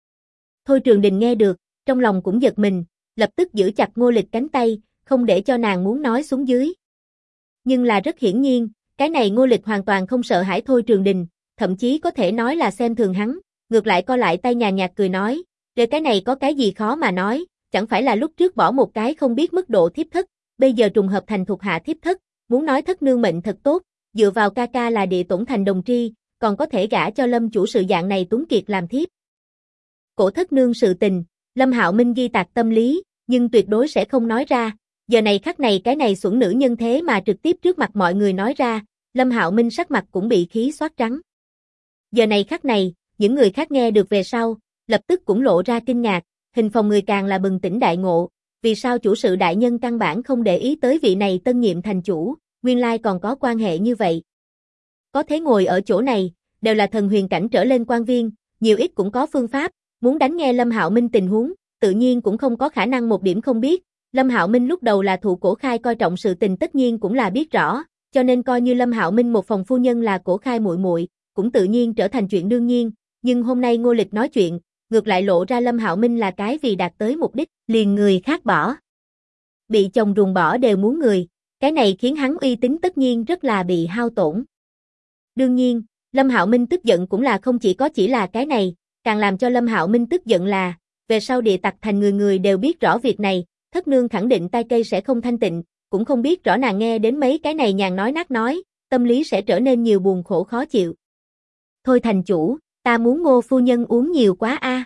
Thôi Trường Đình nghe được, trong lòng cũng giật mình, lập tức giữ chặt Ngô Lịch cánh tay, không để cho nàng muốn nói xuống dưới. Nhưng là rất hiển nhiên, cái này Ngô Lịch hoàn toàn không sợ hãi Thôi Trường Đình, thậm chí có thể nói là xem thường hắn, ngược lại co lại tay nhàn nhạt cười nói, để cái này có cái gì khó mà nói, chẳng phải là lúc trước bỏ một cái không biết mức độ thiếp thất, bây giờ trùng hợp thành thuộc hạ thiếp thất, muốn nói thất nương mệnh thật tốt, dựa vào ca ca là địa tổn thành đồng tri, còn có thể gả cho Lâm chủ sự dạng này tuấn kiệt làm thiếp. Cổ thất nương sự tình, Lâm Hạo Minh ghi tạc tâm lý, nhưng tuyệt đối sẽ không nói ra, giờ này khắc này cái này xuẩn nữ nhân thế mà trực tiếp trước mặt mọi người nói ra, Lâm Hạo Minh sắc mặt cũng bị khí xoát trắng. Giờ này khắc này, những người khác nghe được về sau, lập tức cũng lộ ra kinh ngạc, hình phòng người càng là bừng tỉnh đại ngộ, vì sao chủ sự đại nhân căn bản không để ý tới vị này tân nhiệm thành chủ, nguyên lai còn có quan hệ như vậy. Có thể ngồi ở chỗ này, đều là thần huyền cảnh trở lên quan viên, nhiều ít cũng có phương pháp, muốn đánh nghe Lâm Hạo Minh tình huống, tự nhiên cũng không có khả năng một điểm không biết. Lâm Hạo Minh lúc đầu là thụ Cổ Khai coi trọng sự tình tất nhiên cũng là biết rõ, cho nên coi như Lâm Hạo Minh một phòng phu nhân là Cổ Khai muội muội, cũng tự nhiên trở thành chuyện đương nhiên, nhưng hôm nay Ngô Lịch nói chuyện, ngược lại lộ ra Lâm Hạo Minh là cái vì đạt tới mục đích, liền người khác bỏ. Bị chồng ruồng bỏ đều muốn người, cái này khiến hắn uy tín tất nhiên rất là bị hao tổn. Đương nhiên, Lâm Hạo Minh tức giận cũng là không chỉ là cái này, càng làm cho Lâm Hạo Minh tức giận là, về sau địa tặc thành người người đều biết rõ việc này, thất nương khẳng định tai cây sẽ không thanh tịnh, cũng không biết rõ nàng nghe đến mấy cái này nhàn nói nát nói, tâm lý sẽ trở nên nhiều buồn khổ khó chịu. Thôi thành chủ, ta muốn Ngô phu nhân uống nhiều quá a.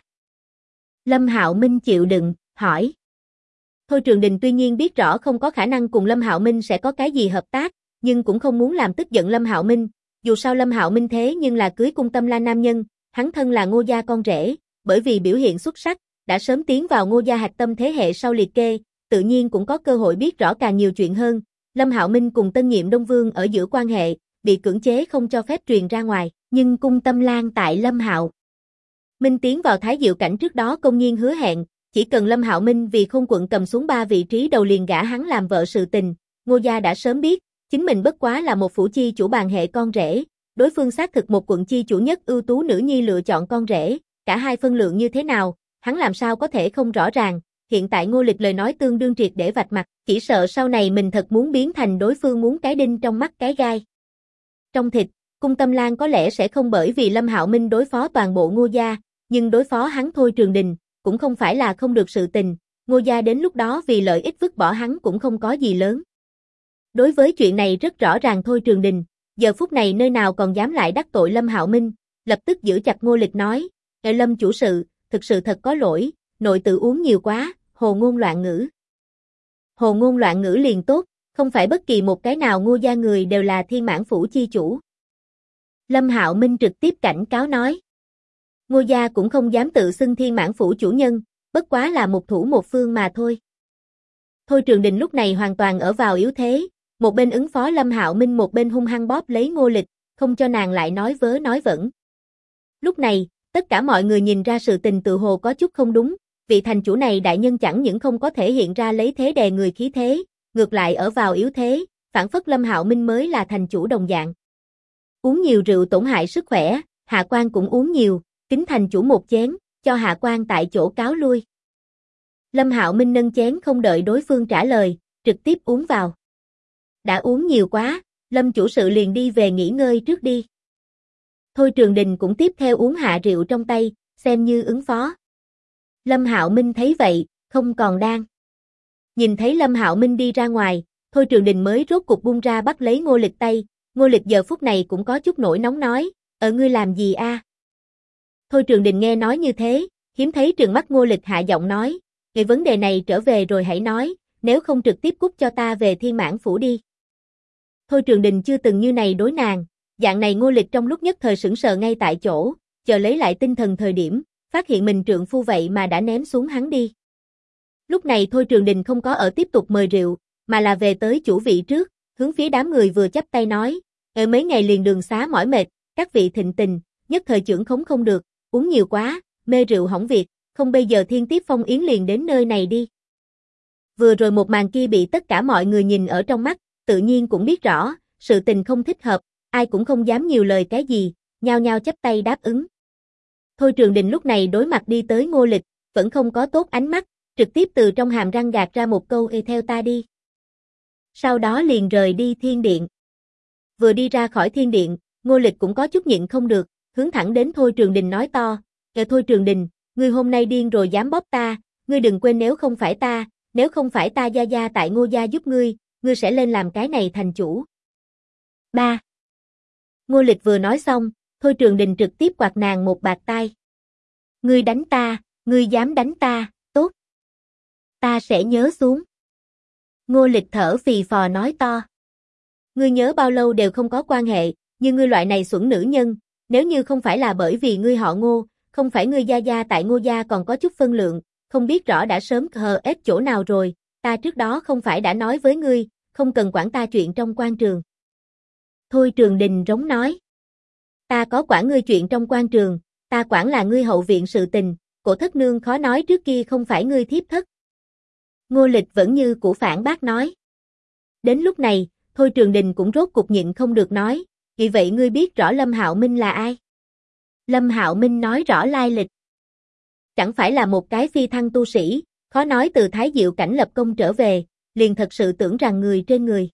Lâm Hạo Minh chịu đựng, hỏi. Thôi Trường Đình tuy nhiên biết rõ không có khả năng cùng Lâm Hạo Minh sẽ có cái gì hợp tác, nhưng cũng không muốn làm tức giận Lâm Hạo Minh, dù sao Lâm Hạo Minh thế nhưng là cưới cung Tâm La nam nhân, hắn thân là Ngô gia con rể, bởi vì biểu hiện xuất sắc, đã sớm tiến vào Ngô gia hạch tâm thế hệ sau liệt kê, tự nhiên cũng có cơ hội biết rõ càng nhiều chuyện hơn. Lâm Hạo Minh cùng tân nhiệm Đông Vương ở giữa quan hệ, bị cưỡng chế không cho phép truyền ra ngoài, nhưng Cung Tâm Lan tại Lâm Hạo Minh tiến vào Thái Diệu cảnh trước đó công nhiên hứa hẹn, chỉ cần Lâm Hạo Minh vì Khôn quận cầm xuống 3 vị trí đầu liền gả hắn làm vợ sự tình, Ngô gia đã sớm biết, chính mình bất quá là một phủ chi chủ bàn hệ con rể, đối phương xác thực một quận chi chủ nhất ưu tú nữ nhi lựa chọn con rể, cả hai phân lượng như thế nào, hắn làm sao có thể không rõ ràng, hiện tại Ngô Lịch lời nói tương đương triệt để vạch mặt, chỉ sợ sau này mình thật muốn biến thành đối phương muốn cái đinh trong mắt cái gai trong thịt. Cung Tâm Lan có lẽ sẽ không bởi vì Lâm Hạo Minh đối phó toàn bộ Ngô gia, nhưng đối phó hắn Thôi Trường Đình, cũng không phải là không được sự tình, Ngô gia đến lúc đó vì lợi ích vứt bỏ hắn cũng không có gì lớn. Đối với chuyện này rất rõ ràng Thôi Trường Đình, giờ phút này nơi nào còn dám lại đắc tội Lâm Hạo Minh, lập tức giữ chặt Ngô Lịch nói, Lâm chủ sự, thực sự thật có lỗi, nội tự uống nhiều quá, hồ ngôn loạn ngữ. Hồ ngôn loạn ngữ liền tốt, không phải bất kỳ một cái nào Ngô gia người đều là Thiên Mãn phủ chi chủ. Lâm Hạo Minh trực tiếp cảnh cáo nói. Ngô gia cũng không dám tự xưng Thiên Mãn phủ chủ nhân, bất quá là một thủ một phương mà thôi. Thôi Trường Đình lúc này hoàn toàn ở vào yếu thế, một bên ứng phó Lâm Hạo Minh một bên hung hăng bóp lấy Ngô Lịch, không cho nàng lại nói vớ nói vẩn. Lúc này, tất cả mọi người nhìn ra sự tình tự hồ có chút không đúng, vị thành chủ này đại nhân chẳng những không có thể hiện ra lấy thế đè người khí thế, ngược lại ở vào yếu thế, phản phất Lâm Hạo Minh mới là thành chủ đồng dạng. Uống nhiều rượu tổn hại sức khỏe, Hạ Quan cũng uống nhiều, kính thành chủ một chén, cho Hạ Quan tại chỗ cáo lui. Lâm Hạo Minh nâng chén không đợi đối phương trả lời, trực tiếp uống vào. Đã uống nhiều quá, Lâm chủ sự liền đi về nghỉ ngơi trước đi. Thôi Trường Đình cũng tiếp theo uống hạ rượu trong tay, xem như ứng phó. Lâm Hạo Minh thấy vậy, không còn đang. Nhìn thấy Lâm Hạo Minh đi ra ngoài, Thôi Trường Đình mới rốt cục buông ra bắt lấy Ngô Lịch tay, Ngô Lịch giờ phút này cũng có chút nổi nóng nói, ngươi làm gì a? Thôi Trường Đình nghe nói như thế, hiếm thấy trừng mắt Ngô Lịch hạ giọng nói, cái vấn đề này trở về rồi hãy nói, nếu không trực tiếp cút cho ta về Thiên Mãn phủ đi. Thôi Trường Đình chưa từng như này đối nàng, dạng này Ngô Lịch trong lúc nhất thời sững sờ ngay tại chỗ, chờ lấy lại tinh thần thời điểm, phát hiện mình trượng phu vậy mà đã ném xuống hắn đi. Lúc này Thôi Trường Đình không có ở tiếp tục mời rượu, mà là về tới chủ vị trước, hướng phía đám người vừa chắp tay nói, ở mấy ngày liền đường xá mỏi mệt, các vị thịnh tình, nhất thời trưởng khống không được, uống nhiều quá, mê rượu hỏng việc, không bây giờ thiên tiếp phong yến liền đến nơi này đi. Vừa rồi một màn kia bị tất cả mọi người nhìn ở trong mắt, tự nhiên cũng biết rõ, sự tình không thích hợp, ai cũng không dám nhiều lời cái gì, nhao nhao chắp tay đáp ứng. Thôi Trường Đình lúc này đối mặt đi tới Ngô Lịch, vẫn không có tốt ánh mắt, trực tiếp từ trong hàm răng gạt ra một câu theo ta đi. Sau đó liền rời đi thiên điện. Vừa đi ra khỏi thiên điện, Ngô Lịch cũng có chút nhịn không được, hướng thẳng đến Thôi Trường Đình nói to, Thôi Trường Đình, ngươi hôm nay điên rồi dám bóp ta, ngươi đừng quên nếu không phải ta gia gia tại Ngô gia giúp ngươi sẽ lên làm cái này thành chủ. 3. Ngô Lịch vừa nói xong, Thôi Trường Đình trực tiếp quạt nàng một bạt tai. Ngươi đánh ta, ngươi dám đánh ta, tốt. Ta sẽ nhớ xuống. Ngô Lịch thở phì phò nói to. Ngươi nhớ bao lâu đều không có quan hệ, như ngươi loại này xuẩn nữ nhân, nếu như không phải là bởi vì ngươi họ Ngô, không phải ngươi gia gia tại Ngô gia còn có chút phân lượng, không biết rõ đã sớm hờ ép chỗ nào rồi, ta trước đó không phải đã nói với ngươi, không cần quản ta chuyện trong quan trường. Thôi Trường Đình rống nói. Ta có quản ngươi chuyện trong quan trường, ta quản là ngươi hậu viện sự tình, Cổ thất nương khó nói trước kia không phải ngươi thiếp thất. Ngô Lịch vẫn như cũ phản bác nói. Đến lúc này, Thôi Trường Đình cũng rốt cục nhịn không được nói, vì vậy ngươi biết rõ Lâm Hạo Minh là ai? Lâm Hạo Minh nói rõ lai lịch. Chẳng phải là một cái phi thăng tu sĩ, khó nói từ Thái Diệu cảnh lập công trở về, liền thật sự tưởng rằng người trên người.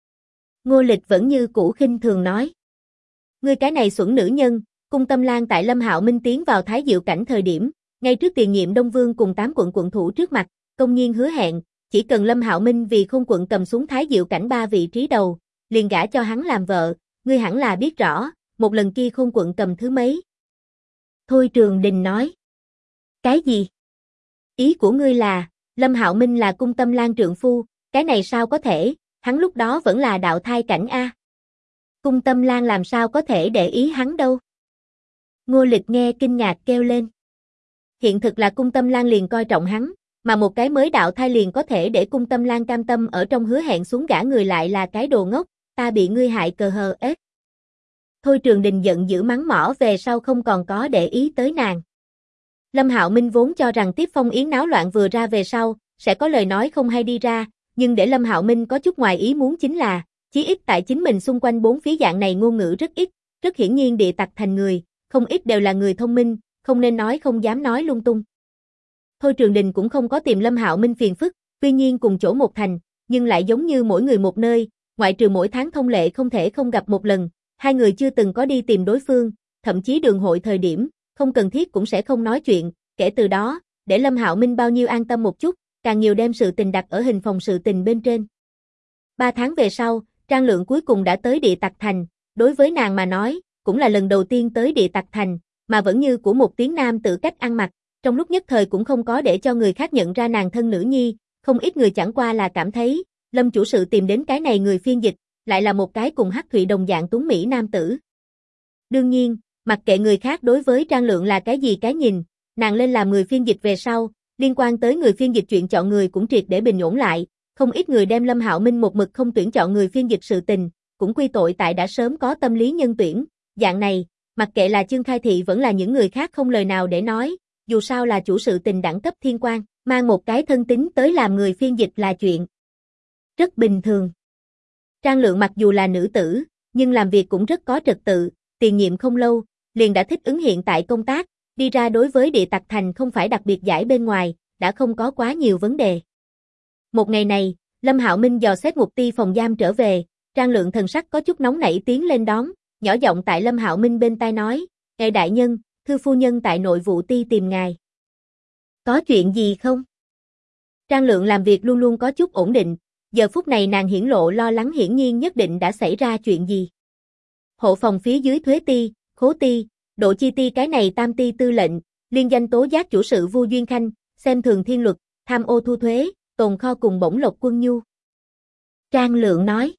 Ngô Lịch vẫn như cũ khinh thường nói. Ngươi cái này xuẩn nữ nhân, Cung Tâm Lan tại Lâm Hạo Minh tiến vào Thái Diệu cảnh thời điểm, ngay trước tiền nhiệm Đông Vương cùng 8 quận quận thủ trước mặt, công nhiên hứa hẹn, chỉ cần Lâm Hạo Minh vì Khôn quận cầm xuống Thái Diệu cảnh 3 vị trí đầu, liền gả cho hắn làm vợ, ngươi hẳn là biết rõ, một lần kia Khôn quận cầm thứ mấy. Thôi Trường Đình nói. Cái gì? Ý của ngươi là, Lâm Hạo Minh là Cung Tâm Lan trượng phu, cái này sao có thể, hắn lúc đó vẫn là đạo thai cảnh a. Cung Tâm Lan làm sao có thể để ý hắn đâu. Ngô Lịch nghe kinh ngạc kêu lên. Hiện thực là Cung Tâm Lan liền coi trọng hắn, mà một cái mới đạo thai liền có thể để Cung Tâm Lan cam tâm ở trong hứa hẹn xuống gả người lại là cái đồ ngốc, ta bị ngươi hại cờ hờ ết. Thôi Trường Đình giận dữ mắng mỏ về sau không còn có để ý tới nàng. Lâm Hạo Minh vốn cho rằng Tiếp Phong Yến náo loạn vừa ra về sau, sẽ có lời nói không hay đi ra, nhưng để Lâm Hạo Minh có chút ngoài ý muốn chính là, chí ít tại chính mình xung quanh bốn phía dạng này ngôn ngữ rất ít, rất hiển nhiên Địa Tặc Thành người, không ít đều là người thông minh, không nên nói không dám nói lung tung. Thôi Trường Đình cũng không có tìm Lâm Hạo Minh phiền phức, tuy nhiên cùng chỗ một thành, nhưng lại giống như mỗi người một nơi, ngoại trừ mỗi tháng thông lệ không thể không gặp một lần, hai người chưa từng có đi tìm đối phương, thậm chí đường hội thời điểm, không cần thiết cũng sẽ không nói chuyện, kể từ đó, để Lâm Hạo Minh bao nhiêu an tâm một chút, càng nhiều đem sự tình đặt ở hình phòng sự tình bên trên. 3 tháng về sau, Trang Lượng cuối cùng đã tới Địa Tặc Thành, đối với nàng mà nói, cũng là lần đầu tiên tới Địa Tặc Thành, mà vẫn như của một tiếng nam tự cách ăn mặc, trong lúc nhất thời cũng không có để cho người khác nhận ra nàng thân nữ nhi, không ít người chẳng qua là cảm thấy, Lâm chủ sự tìm đến cái này người phiên dịch, lại là một cái cùng Hắc Thụy đồng dạng tuấn mỹ nam tử. Đương nhiên, mặc kệ người khác đối với Trang Lượng là cái gì cái nhìn, nàng lên làm người phiên dịch về sau, liên quan tới người phiên dịch chuyện chọn người cũng triệt để bình ổn lại, không ít người đem Lâm Hạo Minh một mực không tuyển chọn người phiên dịch sự tình, cũng quy tội tại đã sớm có tâm lý nhân tuyển, dạng này, mặc kệ là Chương Khai Thị vẫn là những người khác không lời nào để nói, dù sao là chủ sự tình đẳng cấp thiên quan, mang một cái thân tín tới làm người phiên dịch là chuyện rất bình thường. Trang Lượng mặc dù là nữ tử, nhưng làm việc cũng rất có trật tự, tiền nhiệm không lâu, liền đã thích ứng hiện tại công tác, đi ra đối với Địa Tặc Thành không phải đặc biệt giải bên ngoài, đã không có quá nhiều vấn đề. Một ngày này, Lâm Hạo Minh dò xét Ngục Ti phòng giam trở về, Trang Lượng thần sắc có chút nóng nảy tiến lên đón, nhỏ giọng tại Lâm Hạo Minh bên tai nói, "Ngài đại nhân, thư phu nhân tại Nội vụ ti tìm ngài." "Có chuyện gì không?" Trang Lượng làm việc luôn luôn có chút ổn định, giờ phút này nàng hiển lộ lo lắng hiển nhiên nhất định đã xảy ra chuyện gì. Hộ phòng phía dưới Thuế ti, Khố ti, Độ chi ti cái này tam ti tư lệnh, liên danh tố giác chủ sự Vu Duyên Khanh, xem thường thiên luật, tham ô thu thuế, tồn kho cùng bổng lộc quân nhu. Trang Lượng nói.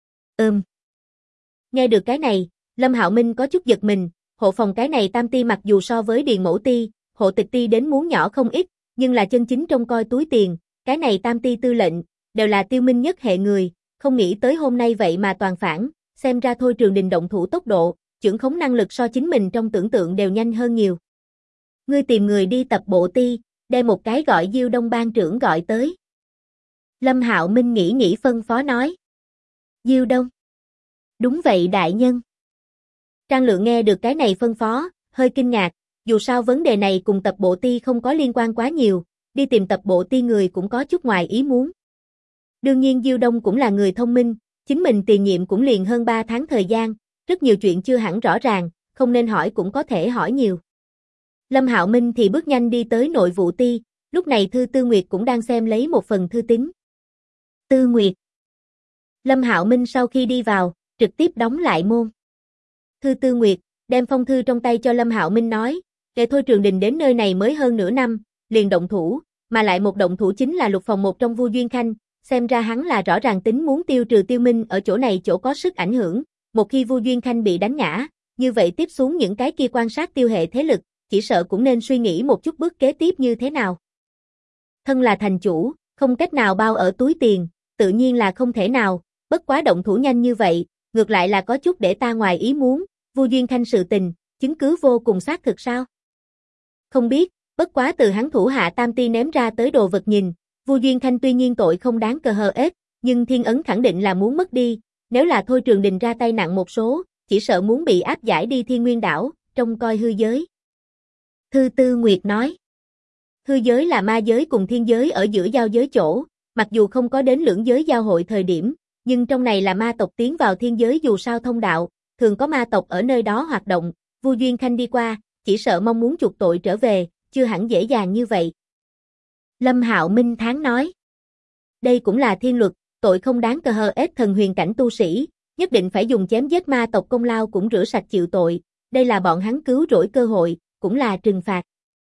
Nghe được cái này, Lâm Hạo Minh có chút giật mình, hộ phòng cái này tam ti mặc dù so với Điền Mẫu ti, hộ tịch ti đến muốn nhỏ không ít, nhưng là chân chính trông coi túi tiền, cái này tam ti tư lệnh, đều là tiêu minh nhất hệ người, không nghĩ tới hôm nay vậy mà toàn phản, xem ra Thôi Trường Đình động thủ tốc độ, chưởng khống năng lực so chính mình trong tưởng tượng đều nhanh hơn nhiều. Ngươi tìm người đi tập bộ ti, đem một cái gọi Diêu Đông ban trưởng gọi tới. Lâm Hạo Minh nghĩ phân phó nói. Diêu Đông. Đúng vậy đại nhân. Trang Lượng nghe được cái này phân phó, hơi kinh ngạc, dù sao vấn đề này cùng tập bộ ti không có liên quan quá nhiều, đi tìm tập bộ ti người cũng có chút ngoài ý muốn. Đương nhiên Diêu Đông cũng là người thông minh, chính mình tiền nhiệm cũng liền hơn 3 tháng thời gian, rất nhiều chuyện chưa hẳn rõ ràng, không nên hỏi cũng có thể hỏi nhiều. Lâm Hạo Minh thì bước nhanh đi tới Nội vụ ti, lúc này Thư Tư Nguyệt cũng đang xem lấy một phần thư tín. Tư Nguyệt. Lâm Hạo Minh sau khi đi vào, trực tiếp đóng lại môn. Thư Tư Nguyệt đem phong thư trong tay cho Lâm Hạo Minh nói, để Thôi Trường Đình đến nơi này mới hơn nửa năm, liền động thủ, mà lại một động thủ chính là lục phòng một trong Vu Duyên Khanh, xem ra hắn là rõ ràng tính muốn tiêu trừ Tiêu Minh ở chỗ này chỗ có sức ảnh hưởng, một khi Vu Duyên Khanh bị đánh ngã, như vậy tiếp xuống những cái kia quan sát Tiêu hệ thế lực, chỉ sợ cũng nên suy nghĩ một chút bước kế tiếp như thế nào. Thân là thành chủ, không cách nào bao ở túi tiền, tự nhiên là không thể nào, bất quá động thủ nhanh như vậy, ngược lại là có chút để ta ngoài ý muốn, Vu Duyên Khanh sự tình, chứng cứ vô cùng xác thực sao? Không biết, bất quá từ hắn thủ hạ tam ti ném ra tới đồ vật nhìn, Vu Duyên Khanh tuy nhiên tội không đáng cờ hờ ết, nhưng thiên ấn khẳng định là muốn mất đi, nếu là Thôi Trường Đình ra tay nặng một số, chỉ sợ muốn bị áp giải đi Thiên Nguyên đảo, trông coi hư giới. Thư Tư Nguyệt nói, hư giới là ma giới cùng thiên giới ở giữa giao giới chỗ, mặc dù không có đến lưỡng giới giao hội thời điểm, nhưng trong này là ma tộc tiến vào thiên giới dù sao thông đạo, thường có ma tộc ở nơi đó hoạt động, Vu Duyên Khanh đi qua, chỉ sợ mong muốn chuộc tội trở về, chưa hẳn dễ dàng như vậy. Lâm Hạo Minh thán nói, đây cũng là thiên luật, tội không đáng cờ hờ ết thần huyền cảnh tu sĩ, nhất định phải dùng chém giết ma tộc công lao cũng rửa sạch chịu tội, đây là bọn hắn cứu rỗi cơ hội, cũng là trừng phạt.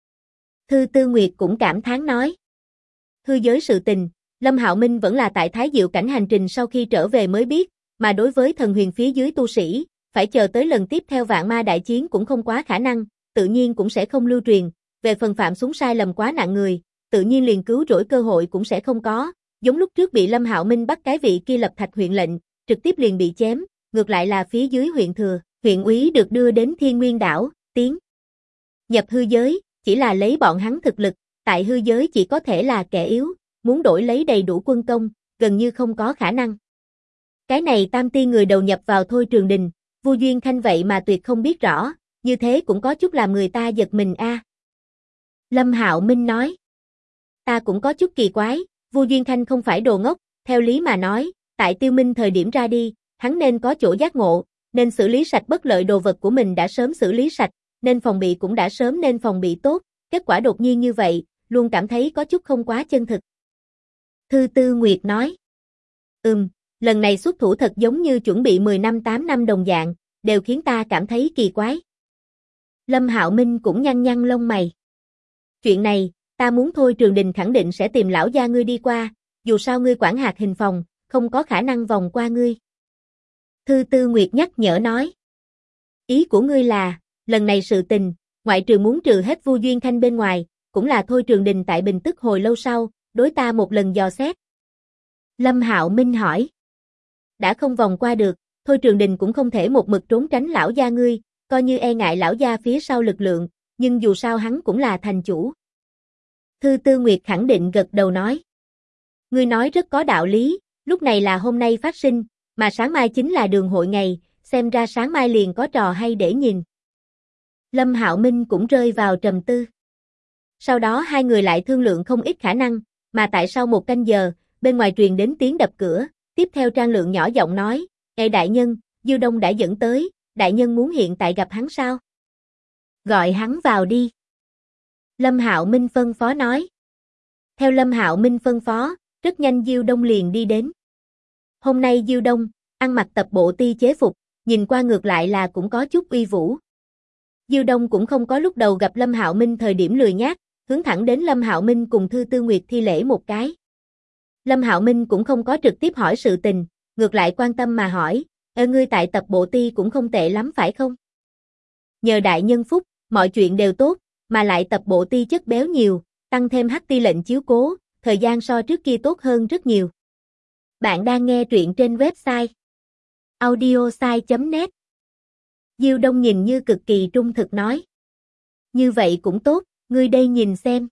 Thư Tư Nguyệt cũng cảm thán nói, hư giới sự tình, Lâm Hạo Minh vẫn là tại Thái Diệu cảnh hành trình sau khi trở về mới biết, mà đối với thần huyền phía dưới tu sĩ, phải chờ tới lần tiếp theo vạn ma đại chiến cũng không quá khả năng, tự nhiên cũng sẽ không lưu truyền, về phần phạm súng sai lầm quá nặng người, tự nhiên liền cứu rỗi cơ hội cũng sẽ không có, giống lúc trước bị Lâm Hạo Minh bắt cái vị kia lập Thạch huyện lệnh, trực tiếp liền bị chém, ngược lại là phía dưới huyện thừa, huyện úy được đưa đến Thiên Nguyên đảo, tiến nhập hư giới, chỉ là lấy bọn hắn thực lực, tại hư giới chỉ có thể là kẻ yếu, muốn đổi lấy đầy đủ quân công, gần như không có khả năng. Cái này tam ti người đầu nhập vào Thôi Trường Đình, Vu Duyên Khanh vậy mà tuyệt không biết rõ, như thế cũng có chút làm người ta giật mình a. Lâm Hạo Minh nói, ta cũng có chút kỳ quái, Vu Duyên Khanh không phải đồ ngốc, theo lý mà nói, tại Tiêu Minh thời điểm ra đi, hắn nên có chỗ giác ngộ, nên xử lý sạch bất lợi đồ vật của mình đã sớm xử lý sạch, nên phòng bị cũng đã sớm nên phòng bị tốt, kết quả đột nhiên như vậy, luôn cảm thấy có chút không quá chân thực. Thư Tư Nguyệt nói, lần này xuất thủ thật giống như chuẩn bị 10 năm 8 năm đồng dạng, đều khiến ta cảm thấy kỳ quái. Lâm Hạo Minh cũng nhăn nhăn lông mày. Chuyện này, ta muốn Thôi Trường Đình khẳng định sẽ tìm lão gia ngươi đi qua, dù sao ngươi quản hạt hình phòng, không có khả năng vòng qua ngươi. Thư Tư Nguyệt nhắc nhở nói. Ý của ngươi là, lần này sự tình, ngoại trừ muốn trừ hết Vu Duyên Khanh bên ngoài, cũng là Thôi Trường Đình tại Bình Tức hồi lâu sau, đối ta một lần dò xét. Lâm Hạo Minh hỏi. Đã không vòng qua được, Thôi Trường Đình cũng không thể một mực trốn tránh lão gia ngươi, coi như e ngại lão gia phía sau lực lượng, nhưng dù sao hắn cũng là thành chủ. Thư Tư Nguyệt khẳng định gật đầu nói. Ngươi nói rất có đạo lý, lúc này là hôm nay phát sinh, mà sáng mai chính là đường hội ngày, xem ra sáng mai liền có trò hay để nhìn. Lâm Hạo Minh cũng rơi vào trầm tư. Sau đó hai người lại thương lượng không ít khả năng, mà tại sau một canh giờ, bên ngoài truyền đến tiếng đập cửa, tiếp theo Trang Lượng nhỏ giọng nói, Ê đại nhân, Diêu Đông đã dẫn tới, đại nhân muốn hiện tại gặp hắn sao? Gọi hắn vào đi. Lâm Hạo Minh phân phó nói. Theo Lâm Hạo Minh phân phó, rất nhanh Diêu Đông liền đi đến. Hôm nay Diêu Đông, ăn mặc tập bộ ti chế phục, nhìn qua ngược lại là cũng có chút uy vũ. Diêu Đông cũng không có lúc đầu gặp Lâm Hạo Minh thời điểm lười nhác, hướng thẳng đến Lâm Hạo Minh cùng Thư Tư Nguyệt thi lễ một cái. Lâm Hạo Minh cũng không có trực tiếp hỏi sự tình, ngược lại quan tâm mà hỏi, ngươi tại tập bộ ti cũng không tệ lắm phải không? Nhờ đại nhân phúc, mọi chuyện đều tốt, mà lại tập bộ ti chất béo nhiều, tăng thêm hắc ti lệnh chiếu cố, thời gian so trước kia tốt hơn rất nhiều. Bạn đang nghe truyện trên website audiosai.net. Diêu Đông nhìn như cực kỳ trung thực nói. Như vậy cũng tốt, ngươi đây nhìn xem.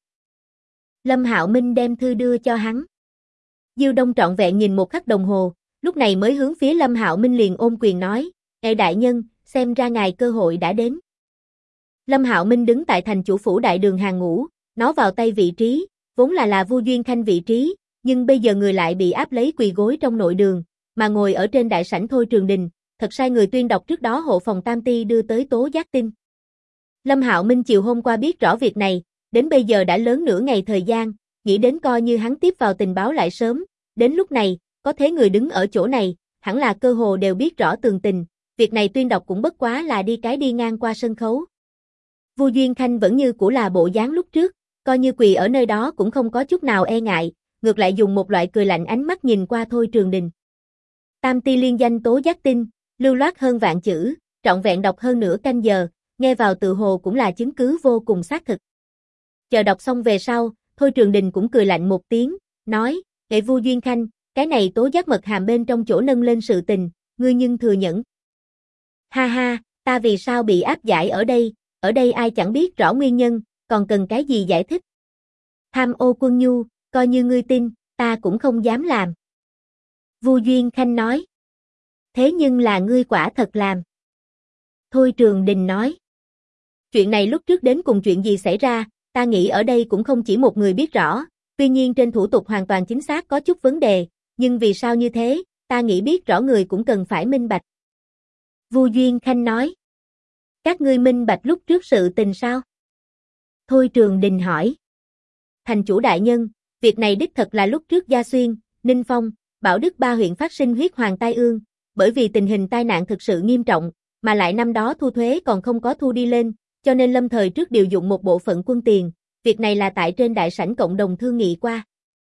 Lâm Hạo Minh đem thư đưa cho hắn. Diêu Đông trọn vẹn nhìn một khắc đồng hồ, lúc này mới hướng phía Lâm Hạo Minh liền ôm quyền nói, Ê đại nhân, xem ra ngài cơ hội đã đến. Lâm Hạo Minh đứng tại thành chủ phủ đại đường hàng ngũ, nó vào tay vị trí, vốn là Vu Duyên Khanh vị trí, nhưng bây giờ người lại bị áp lấy quỳ gối trong nội đường, mà ngồi ở trên đại sảnh Thôi Trường Đình, thật sai người tuyên đọc trước đó hộ phòng Tam Ti đưa tới tố giác tin. Lâm Hạo Minh chiều hôm qua biết rõ việc này, đến bây giờ đã lớn nửa ngày thời gian, nghĩ đến coi như hắn tiếp vào tình báo lại sớm, đến lúc này, có thế người đứng ở chỗ này, hẳn là cơ hồ đều biết rõ tường tình, việc này tuyên đọc cũng bất quá là đi ngang qua sân khấu. Vu Duyên Khanh vẫn như cũ là bộ dáng lúc trước, coi như quỳ ở nơi đó cũng không có chút nào e ngại, ngược lại dùng một loại cười lạnh ánh mắt nhìn qua Thôi Trường Đình. Tam Ti liên danh tố giác tin, lưu loát hơn vạn chữ, trọn vẹn đọc hơn nửa canh giờ, nghe vào tự hồ cũng là chứng cứ vô cùng xác thực. Chờ đọc xong về sau, Thôi Trường Đình cũng cười lạnh một tiếng, nói, Nghệ Vu Duyên Khanh, cái này tố giác mật hàm bên trong chỗ nâng lên sự tình, ngươi nhưng thừa nhận. Ha ha, ta vì sao bị áp giải ở đây ai chẳng biết rõ nguyên nhân, còn cần cái gì giải thích. Tham ô quân nhu, coi như ngươi tin, ta cũng không dám làm. Vu Duyên Khanh nói. Thế nhưng là ngươi quả thật làm. Thôi Trường Đình nói. Chuyện này lúc trước đến cùng chuyện gì xảy ra, ta nghĩ ở đây cũng không chỉ một người biết rõ, tuy nhiên trên thủ tục hoàn toàn chính xác có chút vấn đề, nhưng vì sao như thế, ta nghĩ biết rõ người cũng cần phải minh bạch. Vu Duyên Khanh nói. Các ngươi minh bạch lúc trước sự tình sao? Thôi Trường Đình hỏi. Thành chủ đại nhân, việc này đích thật là lúc trước Gia Xuyên, Ninh Phong, Bảo Đức ba huyện phát sinh huyết hoàng tai ương, bởi vì tình hình tai nạn thực sự nghiêm trọng, mà lại năm đó thu thuế còn không có thu đi lên, cho nên lâm thời trước điều dụng một bộ phận quân tiền, việc này là tại trên đại sảnh cộng đồng thương nghị qua.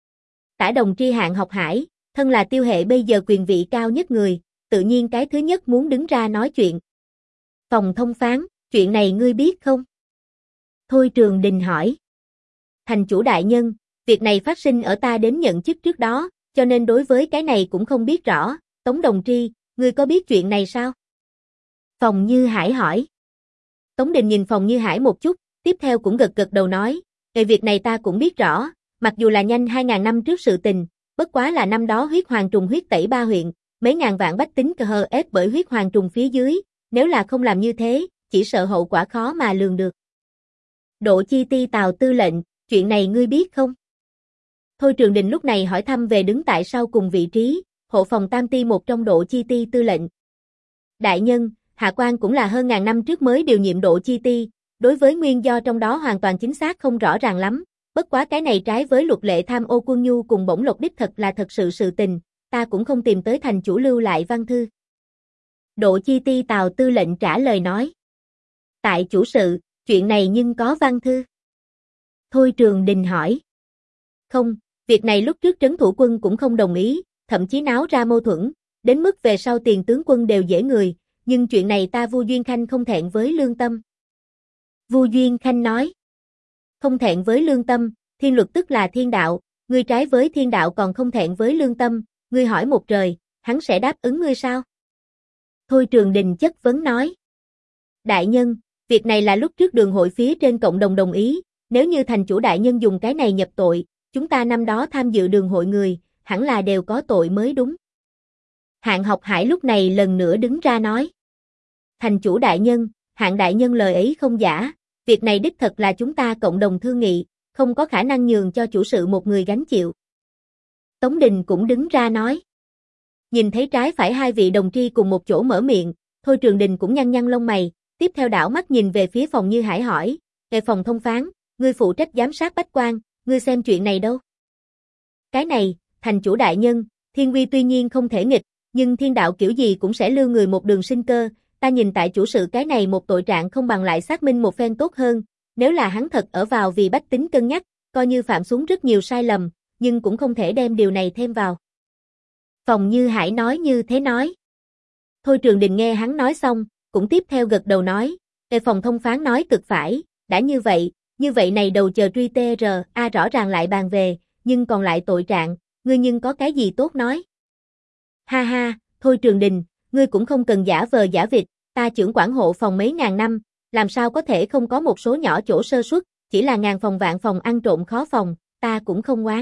Tả Đồng Tri Hạng Học Hải, thân là Tiêu hệ bây giờ quyền vị cao nhất người, tự nhiên cái thứ nhất muốn đứng ra nói chuyện. Phòng thông phán, chuyện này ngươi biết không? Thôi Trường Đình hỏi. Thành chủ đại nhân, việc này phát sinh ở ta đến nhận chức trước đó, cho nên đối với cái này cũng không biết rõ. Tống Đồng Tri, ngươi có biết chuyện này sao? Phòng Như Hải hỏi. Tống Đình nhìn Phòng Như Hải một chút, tiếp theo cũng gật gật đầu nói, về việc này ta cũng biết rõ, mặc dù là nhanh 2.000 năm trước sự tình, bất quá là năm đó huyết hoàng trùng huyết tẩy 3 huyện, mấy ngàn vạn bách tính cờ hờ ép bởi huyết hoàng trùng phía dưới, nếu là không làm như thế, chỉ sợ hậu quả khó mà lường được. Độ Chi Ti Tào tư lệnh, chuyện này ngươi biết không? Thôi Trường Đình lúc này hỏi thăm về đứng tại sau cùng vị trí, hộ phòng tam ti một trong Độ Chi Ti tư lệnh. Đại nhân, hạ quan cũng là hơn ngàn năm trước mới điều nhiệm Độ Chi Ti, đối với nguyên do trong đó hoàn toàn chính xác không rõ ràng lắm, bất quá cái này trái với luật lệ tham ô quân nhu cùng bổng lộc đích thật là thật sự tình, ta cũng không tìm tới thành chủ lưu lại văn thư. Độ Chi Ti Tào tư lệnh trả lời nói. Tại chủ sự, chuyện này nhưng có văn thư. Thôi Trường Đình hỏi. Không, việc này lúc trước trấn thủ quân cũng không đồng ý, thậm chí náo ra mâu thuẫn, đến mức về sau tiền tướng quân đều dễ người, nhưng chuyện này ta Vu Duyên Khanh không thẹn với lương tâm. Vu Duyên Khanh nói. Không thẹn với lương tâm, thiên luật tức là thiên đạo, ngươi trái với thiên đạo còn không thẹn với lương tâm, ngươi hỏi một trời, hắn sẽ đáp ứng ngươi sao? Thôi Trường Đình chất vấn nói. Đại nhân, việc này là lúc trước đường hội phía trên cộng đồng đồng ý, nếu như thành chủ đại nhân dùng cái này nhập tội, chúng ta năm đó tham dự đường hội người, hẳn là đều có tội mới đúng. Hạng Học Hải lúc này lần nữa đứng ra nói. Thành chủ đại nhân, Hạng đại nhân lời ấy không giả, việc này đích thật là chúng ta cộng đồng thương nghị, không có khả năng nhường cho chủ sự một người gánh chịu. Tống Đình cũng đứng ra nói. Nhìn thấy trái phải hai vị đồng tri cùng một chỗ mở miệng, Thôi Trường Đình cũng nhăn nhăn lông mày, tiếp theo đảo mắt nhìn về phía Phòng Như Hải hỏi, về phòng thông phán, ngươi phụ trách giám sát bách quan, ngươi xem chuyện này đâu? Cái này, thành chủ đại nhân, thiên uy tuy nhiên không thể nghịch, nhưng thiên đạo kiểu gì cũng sẽ lưu người một đường sinh cơ, ta nhìn tại chủ sự cái này một tội trạng không bằng lại xác minh một phen tốt hơn, nếu là hắn thật ở vào vì bách tính cân nhắc, coi như phạm xuống rất nhiều sai lầm, nhưng cũng không thể đem điều này thêm vào. Phòng Như Hải nói như thế nói. Thôi Trường Đình nghe hắn nói xong, cũng tiếp theo gật đầu nói, về phòng thông phán nói cực phải, đã như vậy này đầu chờ truy TRA rõ ràng lại bàn về, nhưng còn lại tội trạng, ngươi nhưng có cái gì tốt nói. Ha ha, Thôi Trường Đình, ngươi cũng không cần giả vờ giả vịt, ta trưởng quản hộ phòng mấy ngàn năm, làm sao có thể không có một số nhỏ chỗ sơ suất, chỉ là ngàn phòng vạn phòng ăn trộm khó phòng, ta cũng không oán.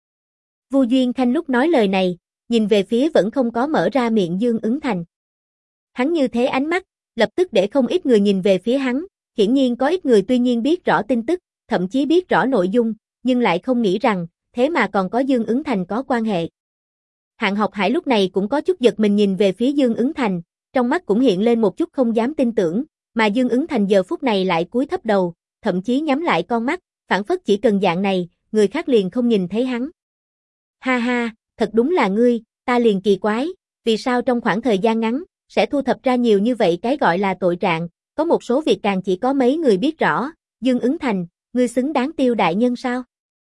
Vu Duyên Khanh lúc nói lời này, nhìn về phía vẫn không có mở ra miệng Dương Ứng Thành. Hắn như thế ánh mắt, lập tức để không ít người nhìn về phía hắn, hiển nhiên có ít người tuy nhiên biết rõ tin tức, thậm chí biết rõ nội dung, nhưng lại không nghĩ rằng, thế mà còn có Dương Ứng Thành có quan hệ. Hạng Học Hải lúc này cũng có chút giật mình nhìn về phía Dương Ứng Thành, trong mắt cũng hiện lên một chút không dám tin tưởng, mà Dương Ứng Thành giờ phút này lại cúi thấp đầu, thậm chí nhắm lại con mắt, phảng phất chỉ cần dạng này, người khác liền không nhìn thấy hắn. Ha ha, thật đúng là ngươi, ta liền kỳ quái, vì sao trong khoảng thời gian ngắn, sẽ thu thập ra nhiều như vậy cái gọi là tội trạng, có một số việc càng chỉ có mấy người biết rõ, Dương Ứng Thành, ngươi xứng đáng tiêu đại nhân sao?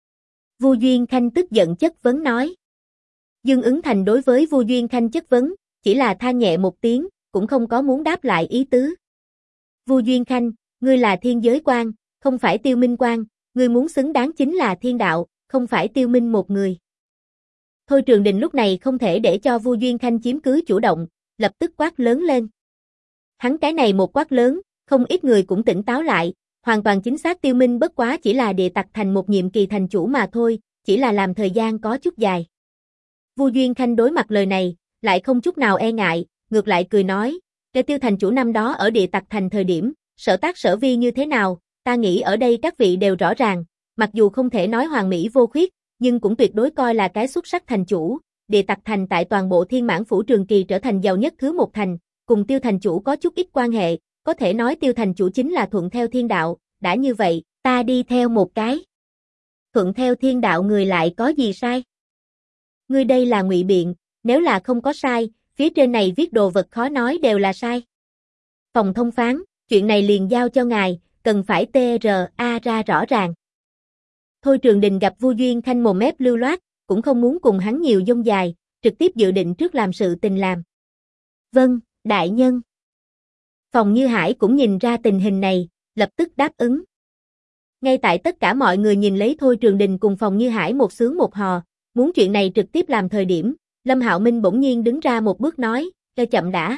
Vu Duyên Khanh tức giận chất vấn nói. Dương Ứng Thành đối với Vu Duyên Khanh chất vấn, chỉ là than nhẹ một tiếng, cũng không có muốn đáp lại ý tứ. Vu Duyên Khanh, ngươi là thiên giới quan, không phải tiêu minh quan, ngươi muốn xứng đáng chính là thiên đạo, không phải tiêu minh một người. Thôi Trường Đình lúc này không thể để cho Vu Duyên Khanh chiếm cứ chủ động, lập tức quát lớn lên. Hắn cái này một quát lớn, không ít người cũng tỉnh táo lại, hoàn toàn chính xác tiêu minh bất quá chỉ là địa tặc thành một nhiệm kỳ thành chủ mà thôi, chỉ là làm thời gian có chút dài. Vu Duyên Khanh đối mặt lời này, lại không chút nào e ngại, ngược lại cười nói, cái tiêu thành chủ năm đó ở địa tặc thành thời điểm, sở tác sở vi như thế nào, ta nghĩ ở đây các vị đều rõ ràng, mặc dù không thể nói hoàn mỹ vô khuyết, nhưng cũng tuyệt đối coi là cái xuất sắc thành chủ, địa tặc thành tại toàn bộ Thiên Mãn Phủ Trường Kỳ trở thành giàu nhất thứ một thành, cùng tiêu thành chủ có chút ít quan hệ, có thể nói tiêu thành chủ chính là thuận theo thiên đạo, đã như vậy, ta đi theo một cái. Thuận theo thiên đạo người lại có gì sai? Ngươi đây là ngụy biện, nếu là không có sai, phía trên này viết đồ vật khó nói đều là sai. Phòng thông phán, chuyện này liền giao cho ngài, cần phải TRA ra rõ ràng. Thôi Trường Đình gặp Vu Duyên Khanh mồm mép lưu loát, cũng không muốn cùng hắn nhiều dông dài, trực tiếp dự định trước làm sự tình làm. Vâng, đại nhân. Phòng Như Hải cũng nhìn ra tình hình này, lập tức đáp ứng. Ngay tại tất cả mọi người nhìn lấy Thôi Trường Đình cùng Phòng Như Hải một xướng một hò, muốn chuyện này trực tiếp làm thời điểm, Lâm Hạo Minh bỗng nhiên đứng ra một bước nói, cho chậm đã.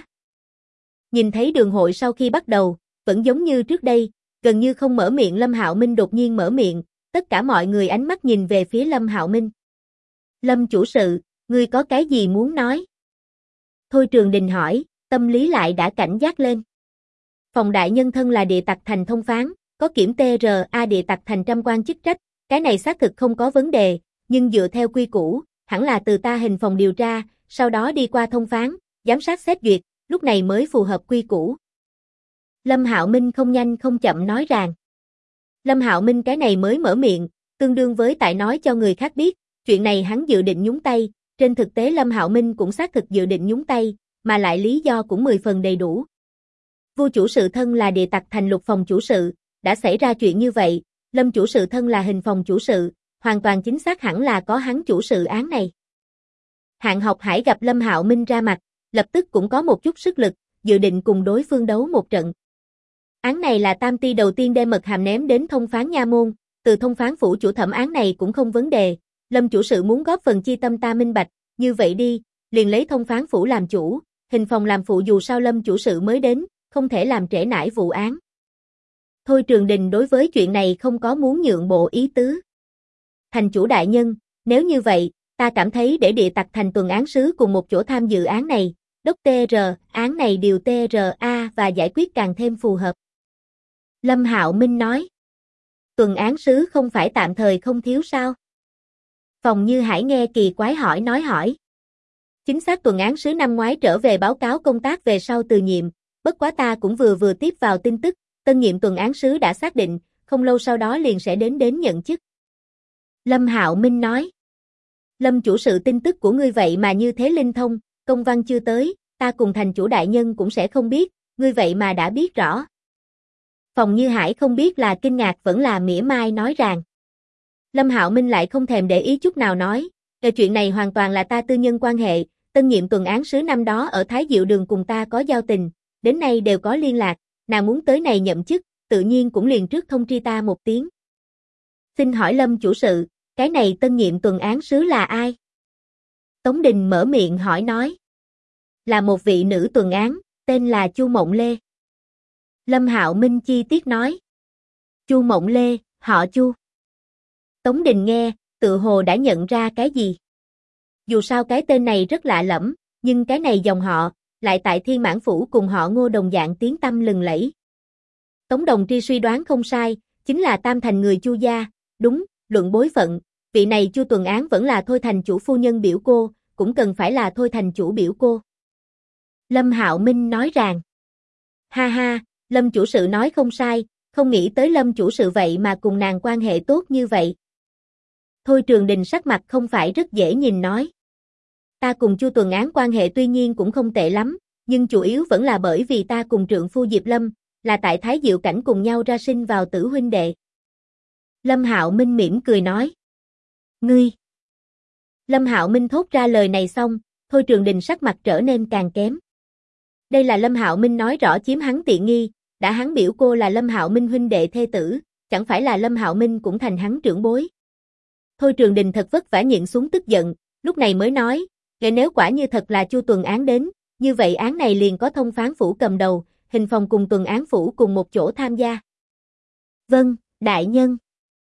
Nhìn thấy đường hội sau khi bắt đầu, vẫn giống như trước đây, gần như không mở miệng Lâm Hạo Minh đột nhiên mở miệng, tất cả mọi người ánh mắt nhìn về phía Lâm Hạo Minh. Lâm chủ sự, ngươi có cái gì muốn nói? Thôi Trường Đình hỏi, tâm lý lại đã cảnh giác lên. Phòng đại nhân thân là địa tặc thành thông phán, có kiểm TRA địa tặc thành trăm quan chức trách, cái này xác thực không có vấn đề, nhưng dựa theo quy củ, hẳn là từ ta hình phòng điều tra, sau đó đi qua thông phán, giám sát xét duyệt, lúc này mới phù hợp quy củ. Lâm Hạo Minh không nhanh không chậm nói ràng. Lâm Hạo Minh cái này mới mở miệng, tương đương với tại nói cho người khác biết, chuyện này hắn dự định nhúng tay, trên thực tế Lâm Hạo Minh cũng xác thực dự định nhúng tay, mà lại lý do cũng 10 phần đầy đủ. Vu chủ sự thân là địa tặc thành lục phòng chủ sự, đã xảy ra chuyện như vậy, Lâm chủ sự thân là hình phòng chủ sự, hoàn toàn chính xác hẳn là có hắn chủ sự án này. Hạng Học Hải gặp Lâm Hạo Minh ra mặt, lập tức cũng có một chút sức lực, dự định cùng đối phương đấu một trận. Án này là Tam Ti đầu tiên đem mật hàm ném đến thông phán nha môn, từ thông phán phủ chủ thẩm án này cũng không vấn đề, Lâm chủ sự muốn góp phần chi tâm ta minh bạch, như vậy đi, liền lấy thông phán phủ làm chủ, hình phòng làm phụ dù sao Lâm chủ sự mới đến, không thể làm trễ nải vụ án. Thôi Trường Đình đối với chuyện này không có muốn nhượng bộ ý tứ. Thành chủ đại nhân, nếu như vậy, ta cảm thấy để địa tặc thành tuần án sứ cùng một chỗ tham dự án này, đốc án này điều TRA và giải quyết càng thêm phù hợp. Lâm Hạo Minh nói. Tuần án sứ không phải tạm thời không thiếu sao? Phòng Như Hải nghe kỳ quái hỏi. Chính xác tuần án sứ năm ngoái trở về báo cáo công tác về sau từ nhiệm, bất quá ta cũng vừa tiếp vào tin tức, tân nhiệm tuần án sứ đã xác định, không lâu sau đó liền sẽ đến nhận chức. Lâm Hạo Minh nói. Lâm chủ sự tin tức của ngươi vậy mà như thế linh thông, công văn chưa tới, ta cùng thành chủ đại nhân cũng sẽ không biết, ngươi vậy mà đã biết rõ. Phòng Như Hải không biết là kinh ngạc vẫn là mỉa mai nói ràng. Lâm Hạo Minh lại không thèm để ý chút nào nói, chuyện này hoàn toàn là ta tư nhân quan hệ, tân nhiệm tuần án sứ năm đó ở Thái Diệu Đường cùng ta có giao tình, đến nay đều có liên lạc, nàng muốn tới này nhậm chức, tự nhiên cũng liền trước thông tri ta một tiếng. Xin hỏi Lâm chủ sự, cái này tân nhiệm tuần án sứ là ai? Tống Đình mở miệng hỏi nói. Là một vị nữ tuần án, tên là Chu Mộng Lê. Lâm Hạo Minh chi tiết nói. Chu Mộng Lê, họ Chu. Tống Đình nghe, tự hồ đã nhận ra cái gì. Dù sao cái tên này rất lạ lẫm, nhưng cái này dòng họ, lại tại Thiên Mãn Phủ cùng họ Ngô đồng dạng tiếng tăm lừng lẫy. Tống Đồng Tri suy đoán không sai, chính là Tam Thành người Chu gia, đúng, luận bối phận, vị này Chu tuần án vẫn là Thôi thành chủ phu nhân biểu cô, cũng cần phải là Thôi thành chủ biểu cô. Lâm Hạo Minh nói ràng. Ha ha, Lâm chủ sự nói không sai, không nghĩ tới Lâm chủ sự vậy mà cùng nàng quan hệ tốt như vậy. Thôi Trường Đình sắc mặt không phải rất dễ nhìn nói. Ta cùng Chu tuần án quan hệ tuy nhiên cũng không tệ lắm, nhưng chủ yếu vẫn là bởi vì ta cùng trượng phu Diệp Lâm, là tại Thái Diệu Cảnh cùng nhau ra sinh vào tử huynh đệ. Lâm Hạo Minh mỉm cười nói. Ngươi! Lâm Hạo Minh thốt ra lời này xong, Thôi Trường Đình sắc mặt trở nên càng kém. Đây là Lâm Hạo Minh nói rõ chiếm hắn tiện nghi, đã hắn biểu cô là Lâm Hạo Minh huynh đệ thê tử, chẳng phải là Lâm Hạo Minh cũng thành hắn trưởng bối. Thôi Trường Đình thật vất vả nhịn xuống tức giận, lúc này mới nói, nếu quả như thật là Chu tuần án đến, như vậy án này liền có thông phán phủ cầm đầu, hình phòng cùng tuần án phủ cùng một chỗ tham gia. Vâng, đại nhân.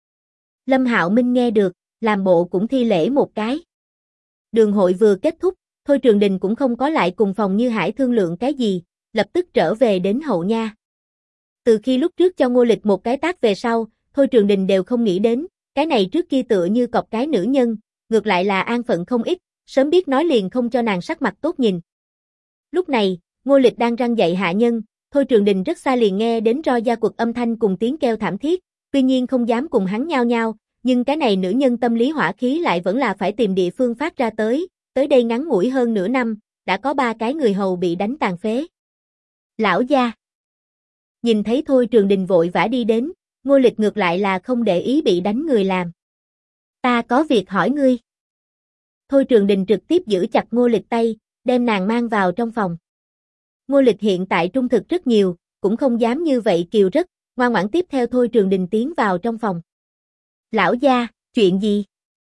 Lâm Hạo Minh nghe được, làm bộ cũng thi lễ một cái. Đường hội vừa kết thúc, Thôi Trường Đình cũng không có lại cùng Phòng Như Hải thương lượng cái gì, lập tức trở về đến hậu nha. Từ khi lúc trước cho Ngô Lịch một cái tát về sau, Thôi Trường Đình đều không nghĩ đến, cái này trước kia tựa như cọp cái nữ nhân, ngược lại là an phận không ít, sớm biết nói liền không cho nàng sắc mặt tốt nhìn. Lúc này, Ngô Lịch đang răn dạy hạ nhân, Thôi Trường Đình rất xa liền nghe đến roi da quật âm thanh cùng tiếng kêu thảm thiết, tuy nhiên không dám cùng hắn nhao nhao, nhưng cái này nữ nhân tâm lý hỏa khí lại vẫn là phải tìm địa phương phát ra tới đây ngắn ngủi hơn nửa năm, đã có 3 cái người hầu bị đánh tàn phế. Lão gia! Nhìn thấy Thôi Trường Đình vội vã đi đến, Ngô Lịch ngược lại là không để ý bị đánh người làm. Ta có việc hỏi ngươi. Thôi Trường Đình trực tiếp giữ chặt Ngô Lịch tay, đem nàng mang vào trong phòng. Ngô Lịch hiện tại trung thực rất nhiều, cũng không dám như vậy kiều rất, ngoan ngoãn tiếp theo Thôi Trường Đình tiến vào trong phòng. Lão gia, chuyện gì?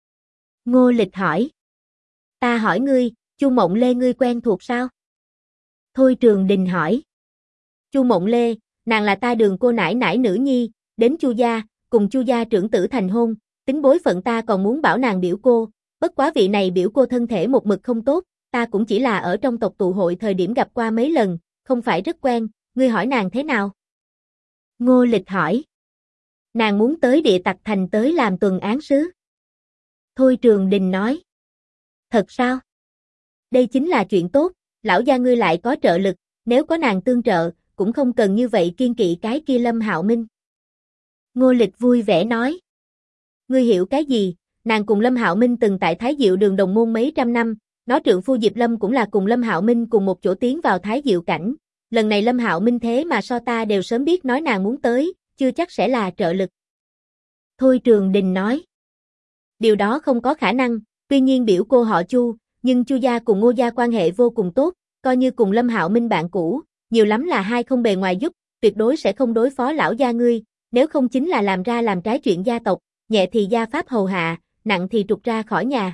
Ngô Lịch hỏi. Ta hỏi ngươi, Chu Mộng Lê ngươi quen thuộc sao? Thôi Trường Đình hỏi. Chu Mộng Lê, nàng là ta Đường cô nãi nãi nữ nhi, đến Chu gia, cùng Chu gia trưởng tử thành hôn, tính bối phận ta còn muốn bảo nàng biểu cô, bất quá vị này biểu cô thân thể một mực không tốt, ta cũng chỉ là ở trong tộc tụ hội thời điểm gặp qua mấy lần, không phải rất quen, ngươi hỏi nàng thế nào? Ngô Lịch hỏi. Nàng muốn tới Địa Tặc Thành tới làm tuần án sứ. Thôi Trường Đình nói. Thật sao? Đây chính là chuyện tốt, lão gia ngươi lại có trợ lực, nếu có nàng tương trợ, cũng không cần như vậy kiên kỵ cái kia Lâm Hạo Minh. Ngô Lịch vui vẻ nói. Ngươi hiểu cái gì, nàng cùng Lâm Hạo Minh từng tại Thái Diệu Đường đồng môn mấy trăm năm, nó trượng phu Diệp Lâm cũng là cùng Lâm Hạo Minh cùng một chỗ tiến vào Thái Diệu cảnh, lần này Lâm Hạo Minh thế mà so ta đều sớm biết nói nàng muốn tới, chưa chắc sẽ là trợ lực. Thôi Trường Đình nói. Điều đó không có khả năng, tuy nhiên biểu cô họ Chu, nhưng Chu gia cùng Ngô gia quan hệ vô cùng tốt, coi như cùng Lâm Hạo Minh bạn cũ, nhiều lắm là hai không bề ngoài giúp, tuyệt đối sẽ không đối phó lão gia ngươi, nếu không chính là làm ra làm trái chuyện gia tộc, nhẹ thì gia pháp hầu hạ, nặng thì trục ra khỏi nhà.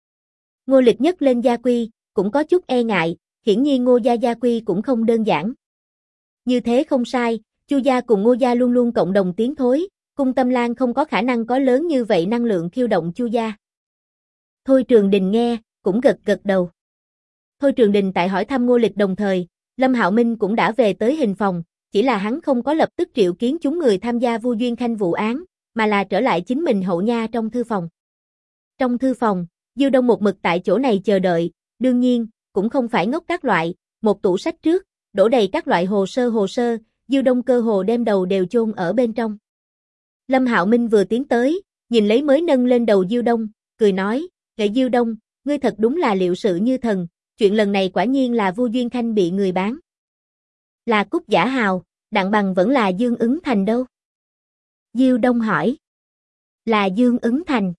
Ngô Lịch nhấc lên gia quy, cũng có chút e ngại, hiển nhiên Ngô gia gia quy cũng không đơn giản. Như thế không sai, Chu gia cùng Ngô gia luôn luôn cộng đồng tiến thối, Cung Tâm Lan không có khả năng có lớn như vậy năng lượng khiêu động Chu gia. Thôi Trường Đình nghe, cũng gật gật đầu. Thôi Trường Đình tại hỏi thăm Ngô Lịch đồng thời, Lâm Hạo Minh cũng đã về tới hình phòng, chỉ là hắn không có lập tức triệu kiến chúng người tham gia Vu Duyên Khanh vụ án, mà là trở lại chính mình hậu nha trong thư phòng. Trong thư phòng, Diêu Đông một mực tại chỗ này chờ đợi, đương nhiên, cũng không phải ngốc các loại, một tủ sách trước, đổ đầy các loại hồ sơ, Diêu Đông cơ hồ đem đầu đều chôn ở bên trong. Lâm Hạo Minh vừa tiến tới, nhìn lấy mới nâng lên đầu Diêu Đông, cười nói, "Nghệ Diêu Đông, ngươi thật đúng là liệu sự như thần, chuyện lần này quả nhiên là Vu Duyên Khanh bị người bán. Là Cúc Giả Hào, đặng bằng vẫn là Dương Ứng Thành đâu?" Diêu Đông hỏi. Là Dương Ứng Thành.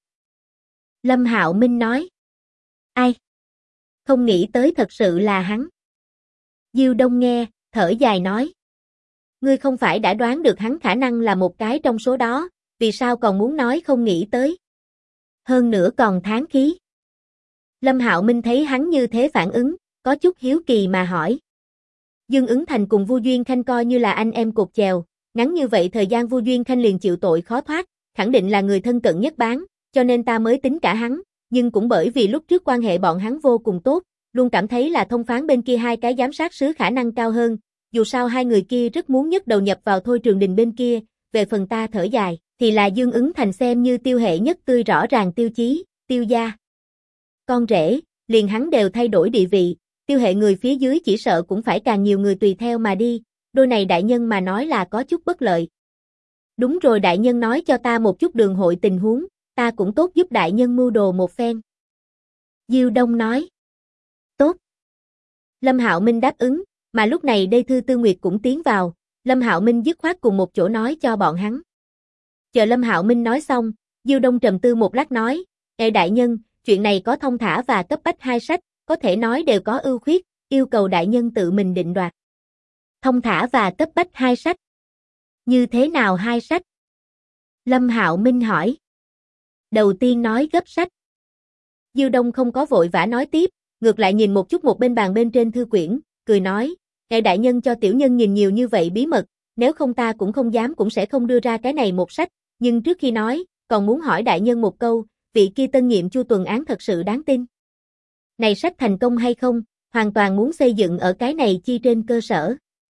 Lâm Hạo Minh nói. Ai? Không nghĩ tới thật sự là hắn. Diêu Đông nghe, thở dài nói. Ngươi không phải đã đoán được hắn khả năng là một cái trong số đó, vì sao còn muốn nói không nghĩ tới? Hơn nữa còn thán khí. Lâm Hạo Minh thấy hắn như thế phản ứng, có chút hiếu kỳ mà hỏi. Dương Ứng Thành cùng Vu Duyên Khanh coi như là anh em cột chèo, ngắn như vậy thời gian Vu Duyên Khanh liền chịu tội khó thoát, khẳng định là người thân cận nhất bán, cho nên ta mới tính cả hắn, nhưng cũng bởi vì lúc trước quan hệ bọn hắn vô cùng tốt, luôn cảm thấy là thông phán bên kia hai cái giám sát sứ khả năng cao hơn, dù sao hai người kia rất muốn nhất đầu nhập vào Thôi Trường Đình bên kia, về phần ta thở dài, thì là Dương Ứng Thành xem như tiêu hệ nhất tươi rõ ràng tiêu chí, tiêu gia. Con rể, liền hắn đều thay đổi địa vị, tiêu hệ người phía dưới chỉ sợ cũng phải càng nhiều người tùy theo mà đi, đôi này đại nhân mà nói là có chút bất lợi. Đúng rồi, đại nhân nói cho ta một chút đường hội tình huống, ta cũng tốt giúp đại nhân mưu đồ một phen. Diêu Đông nói. Tốt. Lâm Hạo Minh đáp ứng, mà lúc này đây Thư Tư Nguyệt cũng tiến vào, Lâm Hạo Minh dứt khoát cùng một chỗ nói cho bọn hắn. Chờ Lâm Hạo Minh nói xong, Diêu Đông trầm tư một lát nói, "Ê đại nhân, chuyện này có thông thả và cấp bách hai sách, có thể nói đều có ưu khuyết, yêu cầu đại nhân tự mình định đoạt." Thông thả và cấp bách hai sách. Như thế nào hai sách? Lâm Hạo Minh hỏi. Đầu tiên nói gấp sách. Diêu Đông không có vội vã nói tiếp, ngược lại nhìn một chút một bên bàn bên trên thư quyển, cười nói, "Ngài đại nhân cho tiểu nhân nhìn nhiều như vậy bí mật, nếu không ta cũng không dám cũng sẽ không đưa ra cái này một sách, nhưng trước khi nói, còn muốn hỏi đại nhân một câu, vị kia tân nhiệm Chu Tuần án thật sự đáng tin. Này sách thành công hay không, hoàn toàn muốn xây dựng ở cái này chi trên cơ sở.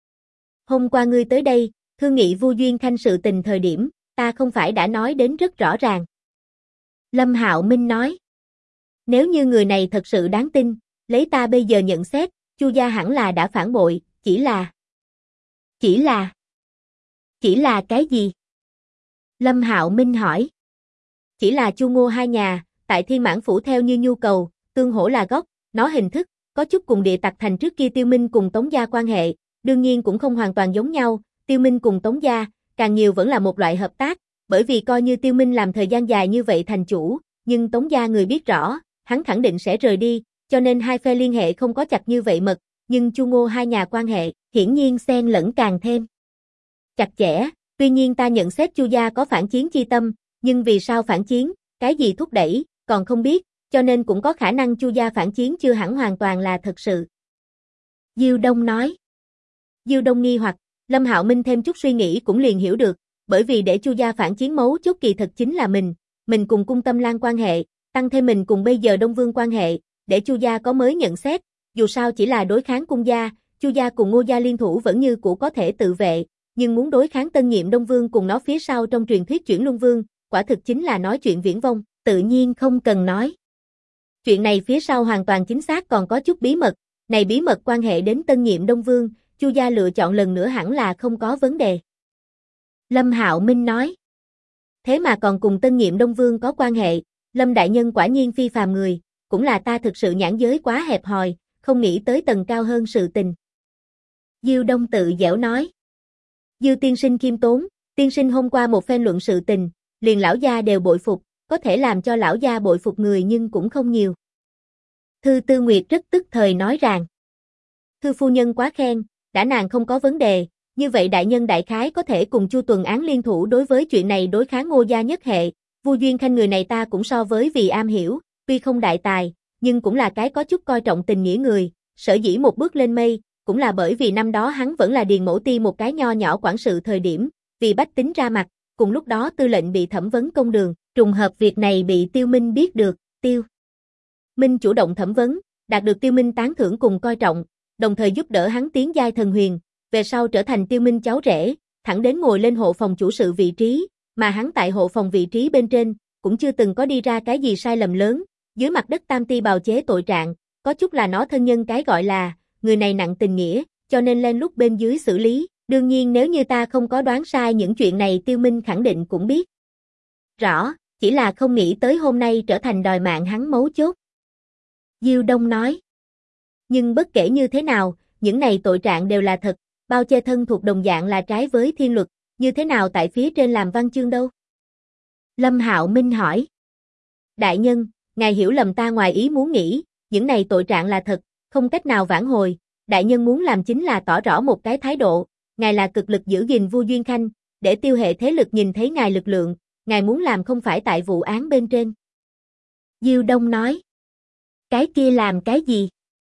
Hôm qua ngươi tới đây, thương nghị Vu Duyên Khanh sự tình thời điểm, ta không phải đã nói đến rất rõ ràng." Lâm Hạo Minh nói. Nếu như người này thật sự đáng tin, lấy ta bây giờ nhận xét, Chu gia hẳn là đã phản bội, chỉ là cái gì? Lâm Hạo Minh hỏi. Chỉ là Chu Ngô hai nhà, tại Thiên Mãn Phủ theo như nhu cầu, tương hỗ là gốc, nó hình thức, có chút cùng Địa Tặc Thành trước kia Tiêu Minh cùng Tống gia quan hệ, đương nhiên cũng không hoàn toàn giống nhau, Tiêu Minh cùng Tống gia, càng nhiều vẫn là một loại hợp tác, bởi vì coi như Tiêu Minh làm thời gian dài như vậy thành chủ, nhưng Tống gia người biết rõ, hắn khẳng định sẽ rời đi, cho nên hai phe liên hệ không có chặt như vậy mật, nhưng Chu Ngô hai nhà quan hệ, hiển nhiên xen lẫn càng thêm chặt chẽ, Tuy nhiên ta nhận xét Chu gia có phản chiến chi tâm, nhưng vì sao phản chiến, cái gì thúc đẩy, còn không biết, cho nên cũng có khả năng Chu gia phản chiến chưa hẳn hoàn toàn là thật sự. Diêu Đông nói. Diêu Đông nghi hoặc, Lâm Hạo Minh thêm chút suy nghĩ cũng liền hiểu được, bởi vì để Chu gia phản chiến mấu chốt kỳ thật chính là mình cùng Cung Tâm Lan quan hệ, tăng thêm mình cùng bây giờ Đông Vương quan hệ, để Chu gia có mới nhận xét, dù sao chỉ là đối kháng Cung gia, Chu gia cùng Ngô gia liên thủ vẫn như cũ có thể tự vệ, nhưng muốn đối kháng tân nhiệm Đông Vương cùng nó phía sau trong truyền thuyết Chuyển Luân Vương, quả thực chính là nói chuyện viển vông, tự nhiên không cần nói. Chuyện này phía sau hoàn toàn chính xác còn có chút bí mật, này bí mật quan hệ đến tân nhiệm Đông Vương, Chu gia lựa chọn lần nữa hẳn là không có vấn đề. Lâm Hạo Minh nói. Thế mà còn cùng tân nhiệm Đông Vương có quan hệ, Lâm đại nhân quả nhiên phi phàm người, cũng là ta thực sự nhãn giới quá hẹp hòi, không nghĩ tới tầng cao hơn sự tình. Diêu Đông tự dẻo nói. Diêu tiên sinh khiêm tốn, tiên sinh hôm qua một phen luận sự tình, liền lão gia đều bội phục, có thể làm cho lão gia bội phục người nhưng cũng không nhiều. Thư Tư Nguyệt rất tức thời nói rằng. Thư phu nhân quá khen, đã nàng không có vấn đề, như vậy đại nhân đại khái có thể cùng Chu Tuần Án liên thủ đối với chuyện này đối kháng Ngô gia nhất hệ, Vu Duyên Khanh người này ta cũng so với vì am hiểu, tuy không đại tài, nhưng cũng là cái có chút coi trọng tình nghĩa người, sở dĩ một bước lên mây, cũng là bởi vì năm đó hắn vẫn là Điền Mẫu Ti một cái nho nhỏ quản sự thời điểm, vì bách tính ra mặt, cùng lúc đó tư lệnh bị thẩm vấn công đường, trùng hợp việc này bị Tiêu Minh biết được, Tiêu Minh chủ động thẩm vấn, đạt được Tiêu Minh tán thưởng cùng coi trọng, đồng thời giúp đỡ hắn tiến giai thần huyền, về sau trở thành Tiêu Minh cháu rể, thẳng đến ngồi lên hộ phòng chủ sự vị trí, mà hắn tại hộ phòng vị trí bên trên, cũng chưa từng có đi ra cái gì sai lầm lớn, dưới mặt đất tam ti bào chế tội trạng, có chút là nó thân nhân cái gọi là, người này nặng tình nghĩa, cho nên lên lúc bên dưới xử lý, đương nhiên nếu như ta không có đoán sai những chuyện này Tiêu Minh khẳng định cũng biết. Rõ, chỉ là không nghĩ tới hôm nay trở thành đòi mạng hắn mấu chốt. Diêu Đông nói. Nhưng bất kể như thế nào, những này tội trạng đều là thật, bao che thân thuộc đồng dạng là trái với thiên luật, như thế nào tại phía trên làm văn chương đâu? Lâm Hạo Minh hỏi. Đại nhân, ngài hiểu lầm ta ngoài ý muốn nghĩ, những này tội trạng là thật, không cách nào vãn hồi, đại nhân muốn làm chính là tỏ rõ một cái thái độ, ngài là cực lực giữ gìn Vu Duyên Khanh, để tiêu hệ thế lực nhìn thấy ngài lực lượng, ngài muốn làm không phải tại vụ án bên trên. Diêu Đông nói. Cái kia làm cái gì?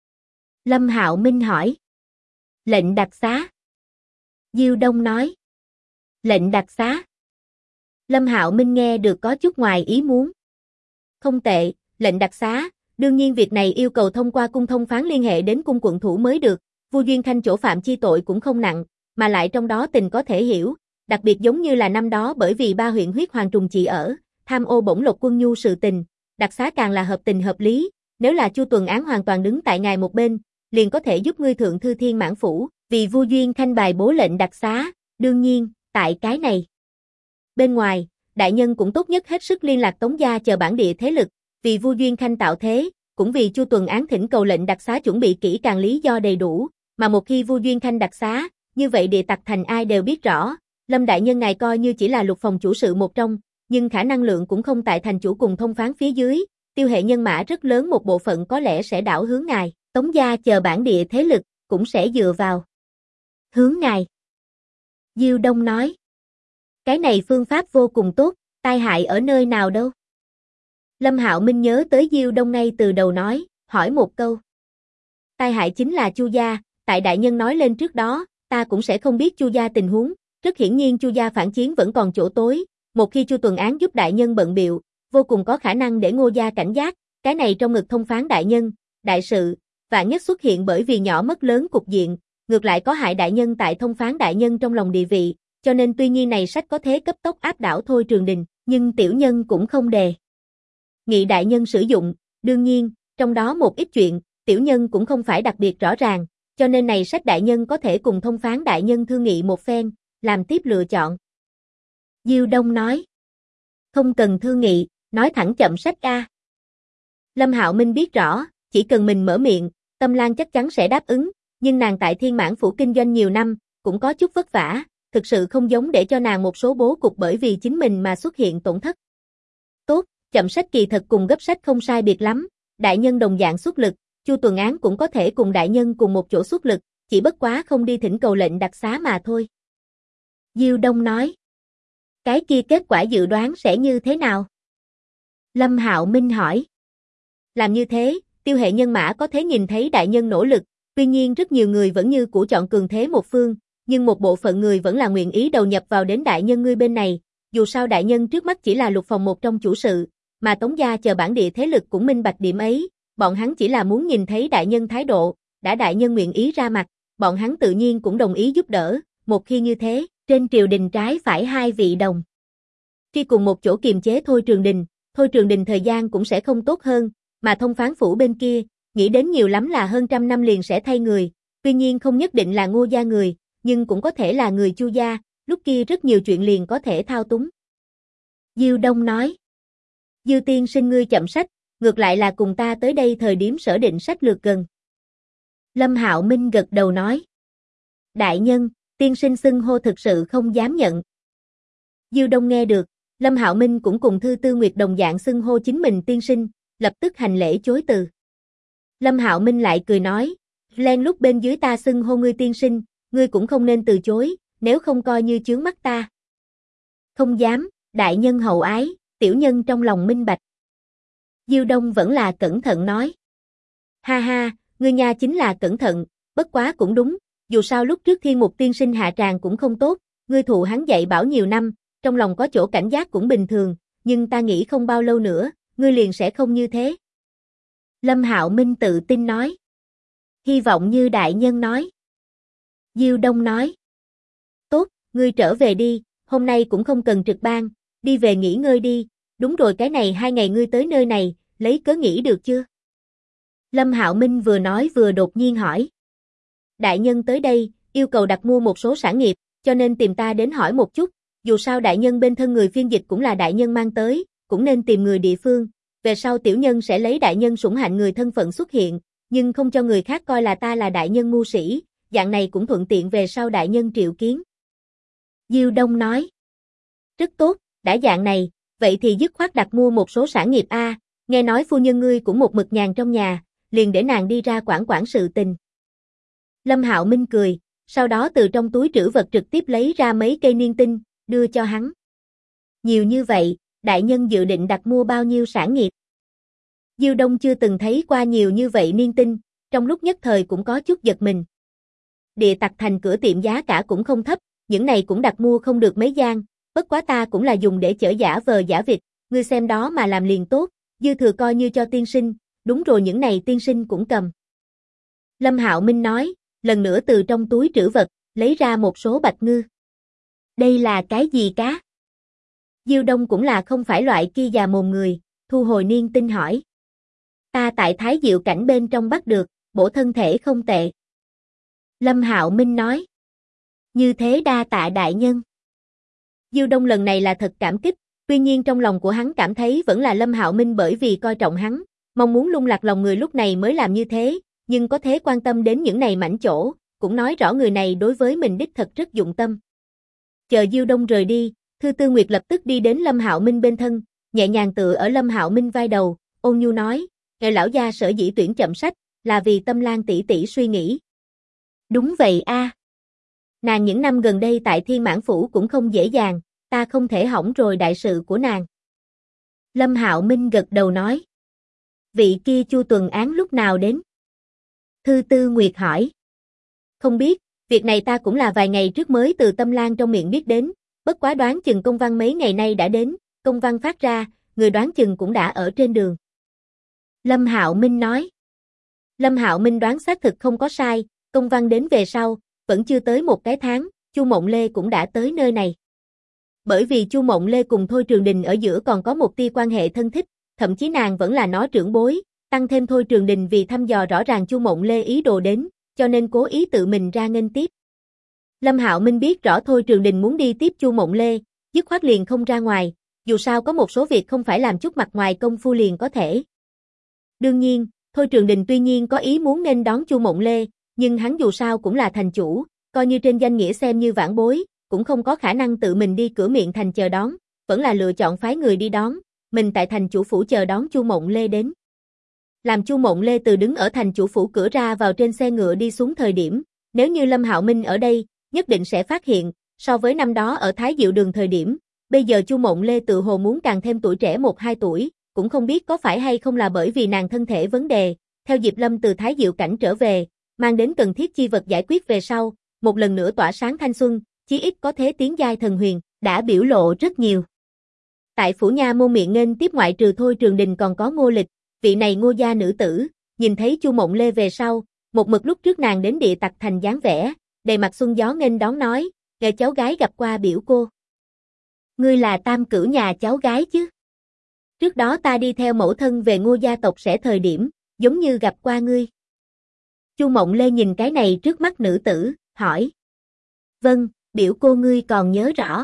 Lâm Hạo Minh hỏi. Lệnh đặc xá. Diêu Đông nói. Lệnh đặc xá. Lâm Hạo Minh nghe được có chút ngoài ý muốn. Không tệ, lệnh đặc xá, đương nhiên việc này yêu cầu thông qua cung thông phán liên hệ đến cung quận thủ mới được, Vu Duyên Khanh chỗ phạm chi tội cũng không nặng, mà lại trong đó tình có thể hiểu, đặc biệt giống như là năm đó bởi vì ba huyện huyết hoàng trùng trị ở, tham ô bổng lộc quân nhu sự tình, đặc xá càng là hợp tình hợp lý, nếu là Chu Tuần Án hoàn toàn đứng tại ngài một bên, liền có thể giúp ngươi thượng thư thiên mãn phủ, vì Vu Duyên Khanh bài bố lệnh đặc xá, đương nhiên, tại cái này. Bên ngoài, đại nhân cũng tốt nhất hết sức liên lạc Tống gia chờ bản địa thế lực, vì Vu Duyên Khanh tạo thế, cũng vì Chu Tuần Án thỉnh cầu lệnh đặc xá chuẩn bị kỹ càng lý do đầy đủ, mà một khi Vu Duyên Khanh đặc xá, như vậy địa tặc thành ai đều biết rõ, Lâm đại nhân ngài coi như chỉ là lục phòng chủ sự một trong, nhưng khả năng lượng cũng không tại thành chủ cùng thông phán phía dưới, tiêu hệ nhân mã rất lớn một bộ phận có lẽ sẽ đảo hướng ngài, Tống gia chờ bản địa thế lực, cũng sẽ dựa vào hướng ngài. Diêu Đông nói. Cái này phương pháp vô cùng tốt, tai hại ở nơi nào đâu? Lâm Hạo Minh nhớ tới Diêu Đông ngay từ đầu nói, hỏi một câu. Tai hại chính là Chu gia, tại đại nhân nói lên trước đó, ta cũng sẽ không biết Chu gia tình huống, rất hiển nhiên Chu gia phản chiến vẫn còn chỗ tối, một khi Chu Tuần Án giúp đại nhân bận biệu, vô cùng có khả năng để Ngô gia cảnh giác, cái này trong ngực thông phán đại nhân, đại sự, vạn nhất xuất hiện bởi vì nhỏ mất lớn cục diện, ngược lại có hại đại nhân tại thông phán đại nhân trong lòng địa vị, cho nên tuy nhiên này sách có thế cấp tốc áp đảo Thôi Trường Đình, nhưng tiểu nhân cũng không đề nghị đại nhân sử dụng, đương nhiên, trong đó một ít chuyện, tiểu nhân cũng không phải đặc biệt rõ ràng, cho nên này sách đại nhân có thể cùng thông phán đại nhân thương nghị một phen, làm tiếp lựa chọn. Diêu Đông nói. Không cần thương nghị, nói thẳng chậm sách a. Lâm Hạo Minh biết rõ, chỉ cần mình mở miệng, Tâm Lan chắc chắn sẽ đáp ứng, nhưng nàng tại Thiên Mãn Phủ kinh doanh nhiều năm, cũng có chút vất vả, thực sự không giống để cho nàng một số bố cục bởi vì chính mình mà xuất hiện tổn thất. Tốt, chậm sách kỳ thật cùng gấp sách không sai biệt lắm, đại nhân đồng dạng xuất lực, Chu Tuần Án cũng có thể cùng đại nhân cùng một chỗ xuất lực, chỉ bất quá không đi thỉnh cầu lệnh đặc xá mà thôi. Diêu Đông nói. Cái kia kết quả dự đoán sẽ như thế nào? Lâm Hạo Minh hỏi. Làm như thế, Tiêu hệ nhân mã có thể nhìn thấy đại nhân nỗ lực, tuy nhiên rất nhiều người vẫn như cũ chọn cường thế một phương, nhưng một bộ phận người vẫn là nguyện ý đầu nhập vào đến đại nhân ngươi bên này, dù sao đại nhân trước mắt chỉ là Lục Phòng một trong chủ sự, mà Tống gia chờ bản địa thế lực cũng minh bạch điểm ấy, bọn hắn chỉ là muốn nhìn thấy đại nhân thái độ, đã đại nhân nguyện ý ra mặt, bọn hắn tự nhiên cũng đồng ý giúp đỡ, một khi như thế, trên triều đình trái phải hai vị đồng. Khi cùng một chỗ kiềm chế Thôi Trường Đình thời gian cũng sẽ không tốt hơn, mà Thông Phán phủ bên kia, nghĩ đến nhiều lắm là hơn 100 năm liền sẽ thay người, tuy nhiên không nhất định là Ngô gia người, nhưng cũng có thể là người Chu gia, lúc kia rất nhiều chuyện liền có thể thao túng. Diêu Đông nói. Diêu tiên sinh ngươi chậm sách, ngược lại là cùng ta tới đây thời điểm sở định sách lược gần. Lâm Hạo Minh gật đầu nói. Đại nhân, tiên sinh xưng hô thực sự không dám nhận. Diêu Đông nghe được, Lâm Hạo Minh cũng cùng Thư Tư Nguyệt đồng dạng xưng hô chính mình tiên sinh, lập tức hành lễ chối từ. Lâm Hạo Minh lại cười nói, len lúc bên dưới ta xưng hô ngươi tiên sinh, ngươi cũng không nên từ chối, nếu không coi như chướng mắt ta. Không dám, đại nhân hậu ái, tiểu nhân trong lòng minh bạch. Diêu Đông vẫn là cẩn thận nói. Ha ha, ngươi nha chính là cẩn thận, bất quá cũng đúng, dù sao lúc trước Thiên Mục tiên sinh hạ tràng cũng không tốt, ngươi thụ hắn dạy bảo nhiều năm, trong lòng có chỗ cảnh giác cũng bình thường, nhưng ta nghĩ không bao lâu nữa, ngươi liền sẽ không như thế. Lâm Hạo Minh tự tin nói. Hy vọng như đại nhân nói. Diêu Đông nói. Tốt, ngươi trở về đi, hôm nay cũng không cần trực ban, đi về nghỉ ngơi đi, đúng rồi cái này 2 ngày ngươi tới nơi này, lấy cớ nghỉ được chưa? Lâm Hạo Minh vừa nói vừa đột nhiên hỏi. Đại nhân tới đây, yêu cầu đặt mua một số sản nghiệp, cho nên tìm ta đến hỏi một chút, dù sao đại nhân bên thân người phiên dịch cũng là đại nhân mang tới, cũng nên tìm người địa phương, về sau tiểu nhân sẽ lấy đại nhân sủng hạnh người thân phận xuất hiện, nhưng không cho người khác coi là ta là đại nhân mưu sĩ, dạng này cũng thuận tiện về sau đại nhân triệu kiến. Diêu Đông nói. Rất tốt, đã dạng này, vậy thì dứt khoát đặt mua một số sản nghiệp a, nghe nói phu nhân ngươi cũng một mực nhàn trong nhà, liền để nàng đi ra quản sự tình. Lâm Hạo Minh cười, sau đó từ trong túi trữ vật trực tiếp lấy ra mấy cây niên tinh, đưa cho hắn. Nhiều như vậy, đại nhân dự định đặt mua bao nhiêu sản nghiệp? Diêu Đông chưa từng thấy qua nhiều như vậy niên tinh, trong lúc nhất thời cũng có chút giật mình. Địa Tặc Thành cửa tiệm giá cả cũng không thấp, những này cũng đặt mua không được mấy gian, bất quá ta cũng là dùng để chở giả vờ giả vịt, ngươi xem đó mà làm liền tốt, dư thừa coi như cho tiên sinh, đúng rồi những này tiên sinh cũng cầm. Lâm Hạo Minh nói, lần nữa từ trong túi trữ vật, lấy ra một số bạch ngư. Đây là cái gì cá? Diêu Đông cũng là không phải loại kia già mồm người, thu hồi niên tinh hỏi. Ta tại Thái Diệu cảnh bên trong bắt được, bổ thân thể không tệ. Lâm Hạo Minh nói. Như thế đa tạ đại nhân. Diêu Đông lần này là thật cảm kích, tuy nhiên trong lòng của hắn cảm thấy vẫn là Lâm Hạo Minh bởi vì coi trọng hắn, mong muốn lung lạc lòng người lúc này mới làm như thế, nhưng có thế quan tâm đến những này mảnh chỗ, cũng nói rõ người này đối với mình đích thật rất dụng tâm. Chờ Diêu Đông rời đi, Thư Tư Nguyệt lập tức đi đến Lâm Hạo Minh bên thân, nhẹ nhàng tựa ở Lâm Hạo Minh vai đầu, ôn nhu nói, "Ngài lão gia sở dĩ tuyển chậm sách, là vì Tâm Lan tỷ tỷ suy nghĩ." Đúng vậy a. Nàng những năm gần đây tại Thiên Mãn phủ cũng không dễ dàng, ta không thể hỏng rồi đại sự của nàng. Lâm Hạo Minh gật đầu nói. Vị kia Chu Tuần Án lúc nào đến? Thư Tư Nguyệt hỏi. Không biết, việc này ta cũng là vài ngày trước mới từ Tâm Lan trong miệng biết đến, bất quá đoán chừng công văn mấy ngày nay đã đến, công văn phát ra, người đoán chừng cũng đã ở trên đường. Lâm Hạo Minh nói. Lâm Hạo Minh đoán xác thực không có sai, công văn đến về sau, vẫn chưa tới một cái tháng, Chu Mộng Lê cũng đã tới nơi này. Bởi vì Chu Mộng Lê cùng Thôi Trường Đình ở giữa còn có một tia quan hệ thân thích, thậm chí nàng vẫn là nó trưởng bối, tăng thêm Thôi Trường Đình vì thăm dò rõ ràng Chu Mộng Lê ý đồ đến, cho nên cố ý tự mình ra nghênh tiếp. Lâm Hạo Minh biết rõ Thôi Trường Đình muốn đi tiếp Chu Mộng Lê, dứt khoát liền không ra ngoài, dù sao có một số việc không phải làm chút mặt ngoài công phu liền có thể. Đương nhiên, Thôi Trường Đình tuy nhiên có ý muốn nên đón Chu Mộng Lê, nhưng hắn dù sao cũng là thành chủ, coi như trên danh nghĩa xem như vãn bối, cũng không có khả năng tự mình đi cửa miệng thành chờ đón, vẫn là lựa chọn phái người đi đón, mình tại thành chủ phủ chờ đón Chu Mộng Lê đến. Làm Chu Mộng Lê từ đứng ở thành chủ phủ cửa ra vào trên xe ngựa đi xuống thời điểm, nếu như Lâm Hạo Minh ở đây, nhất định sẽ phát hiện, so với năm đó ở Thái Diệu Đường thời điểm, Bây giờ Chu Mộng Lê tự hồ muốn càng thêm tuổi trẻ 1-2 tuổi, cũng không biết có phải hay không là bởi vì nàng thân thể vấn đề, theo Diệp Lâm từ Thái Diệu cảnh trở về, mang đến cần thiết chi vật giải quyết về sau, một lần nữa tỏa sáng thanh xuân, chí ít có thế tiến giai thần huyền, đã biểu lộ rất nhiều. Tại phủ nha môn miệng nghênh tiếp ngoại trừ Thôi Trường Đình còn có Ngô Lịch, vị này Ngô gia nữ tử, nhìn thấy Chu Mộng Lê về sau, một mực lúc trước nàng đến Địa Tặc Thành dáng vẻ, đầy mặt xuân gió nghênh đón nói, "Nghe cháu gái gặp qua biểu cô. Ngươi là Tam Cửu nhà cháu gái chứ? Trước đó ta đi theo mẫu thân về Ngô gia tộc sẽ thời điểm, giống như gặp qua ngươi." Chu Mộng Lê nhìn cái này trước mắt nữ tử, hỏi. "Vâng, biểu cô ngươi còn nhớ rõ."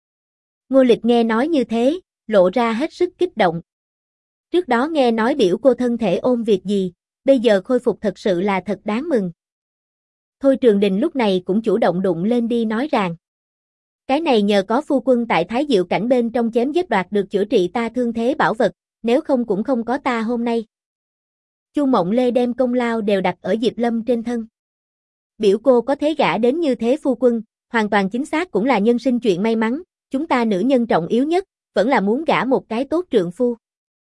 Ngô Lịch nghe nói như thế, lộ ra hết sức kích động. Trước đó nghe nói biểu cô thân thể ôm việc gì, bây giờ khôi phục thật sự là thật đáng mừng. Thôi Trường Đình lúc này cũng chủ động đụng lên đi nói rằng, cái này nhờ có phu quân tại Thái Diệu cảnh bên trong chém giết đoạt được chữa trị ta thương thế bảo vật, nếu không cũng không có ta hôm nay. Chu Mộng Lê đem công lao đều đặt ở Diệp Lâm trên thân. Biểu cô có thế gả đến như thế phu quân, hoàn toàn chính xác cũng là nhân sinh chuyện may mắn, chúng ta nữ nhân trọng yếu nhất, vẫn là muốn gả một cái tốt trượng phu.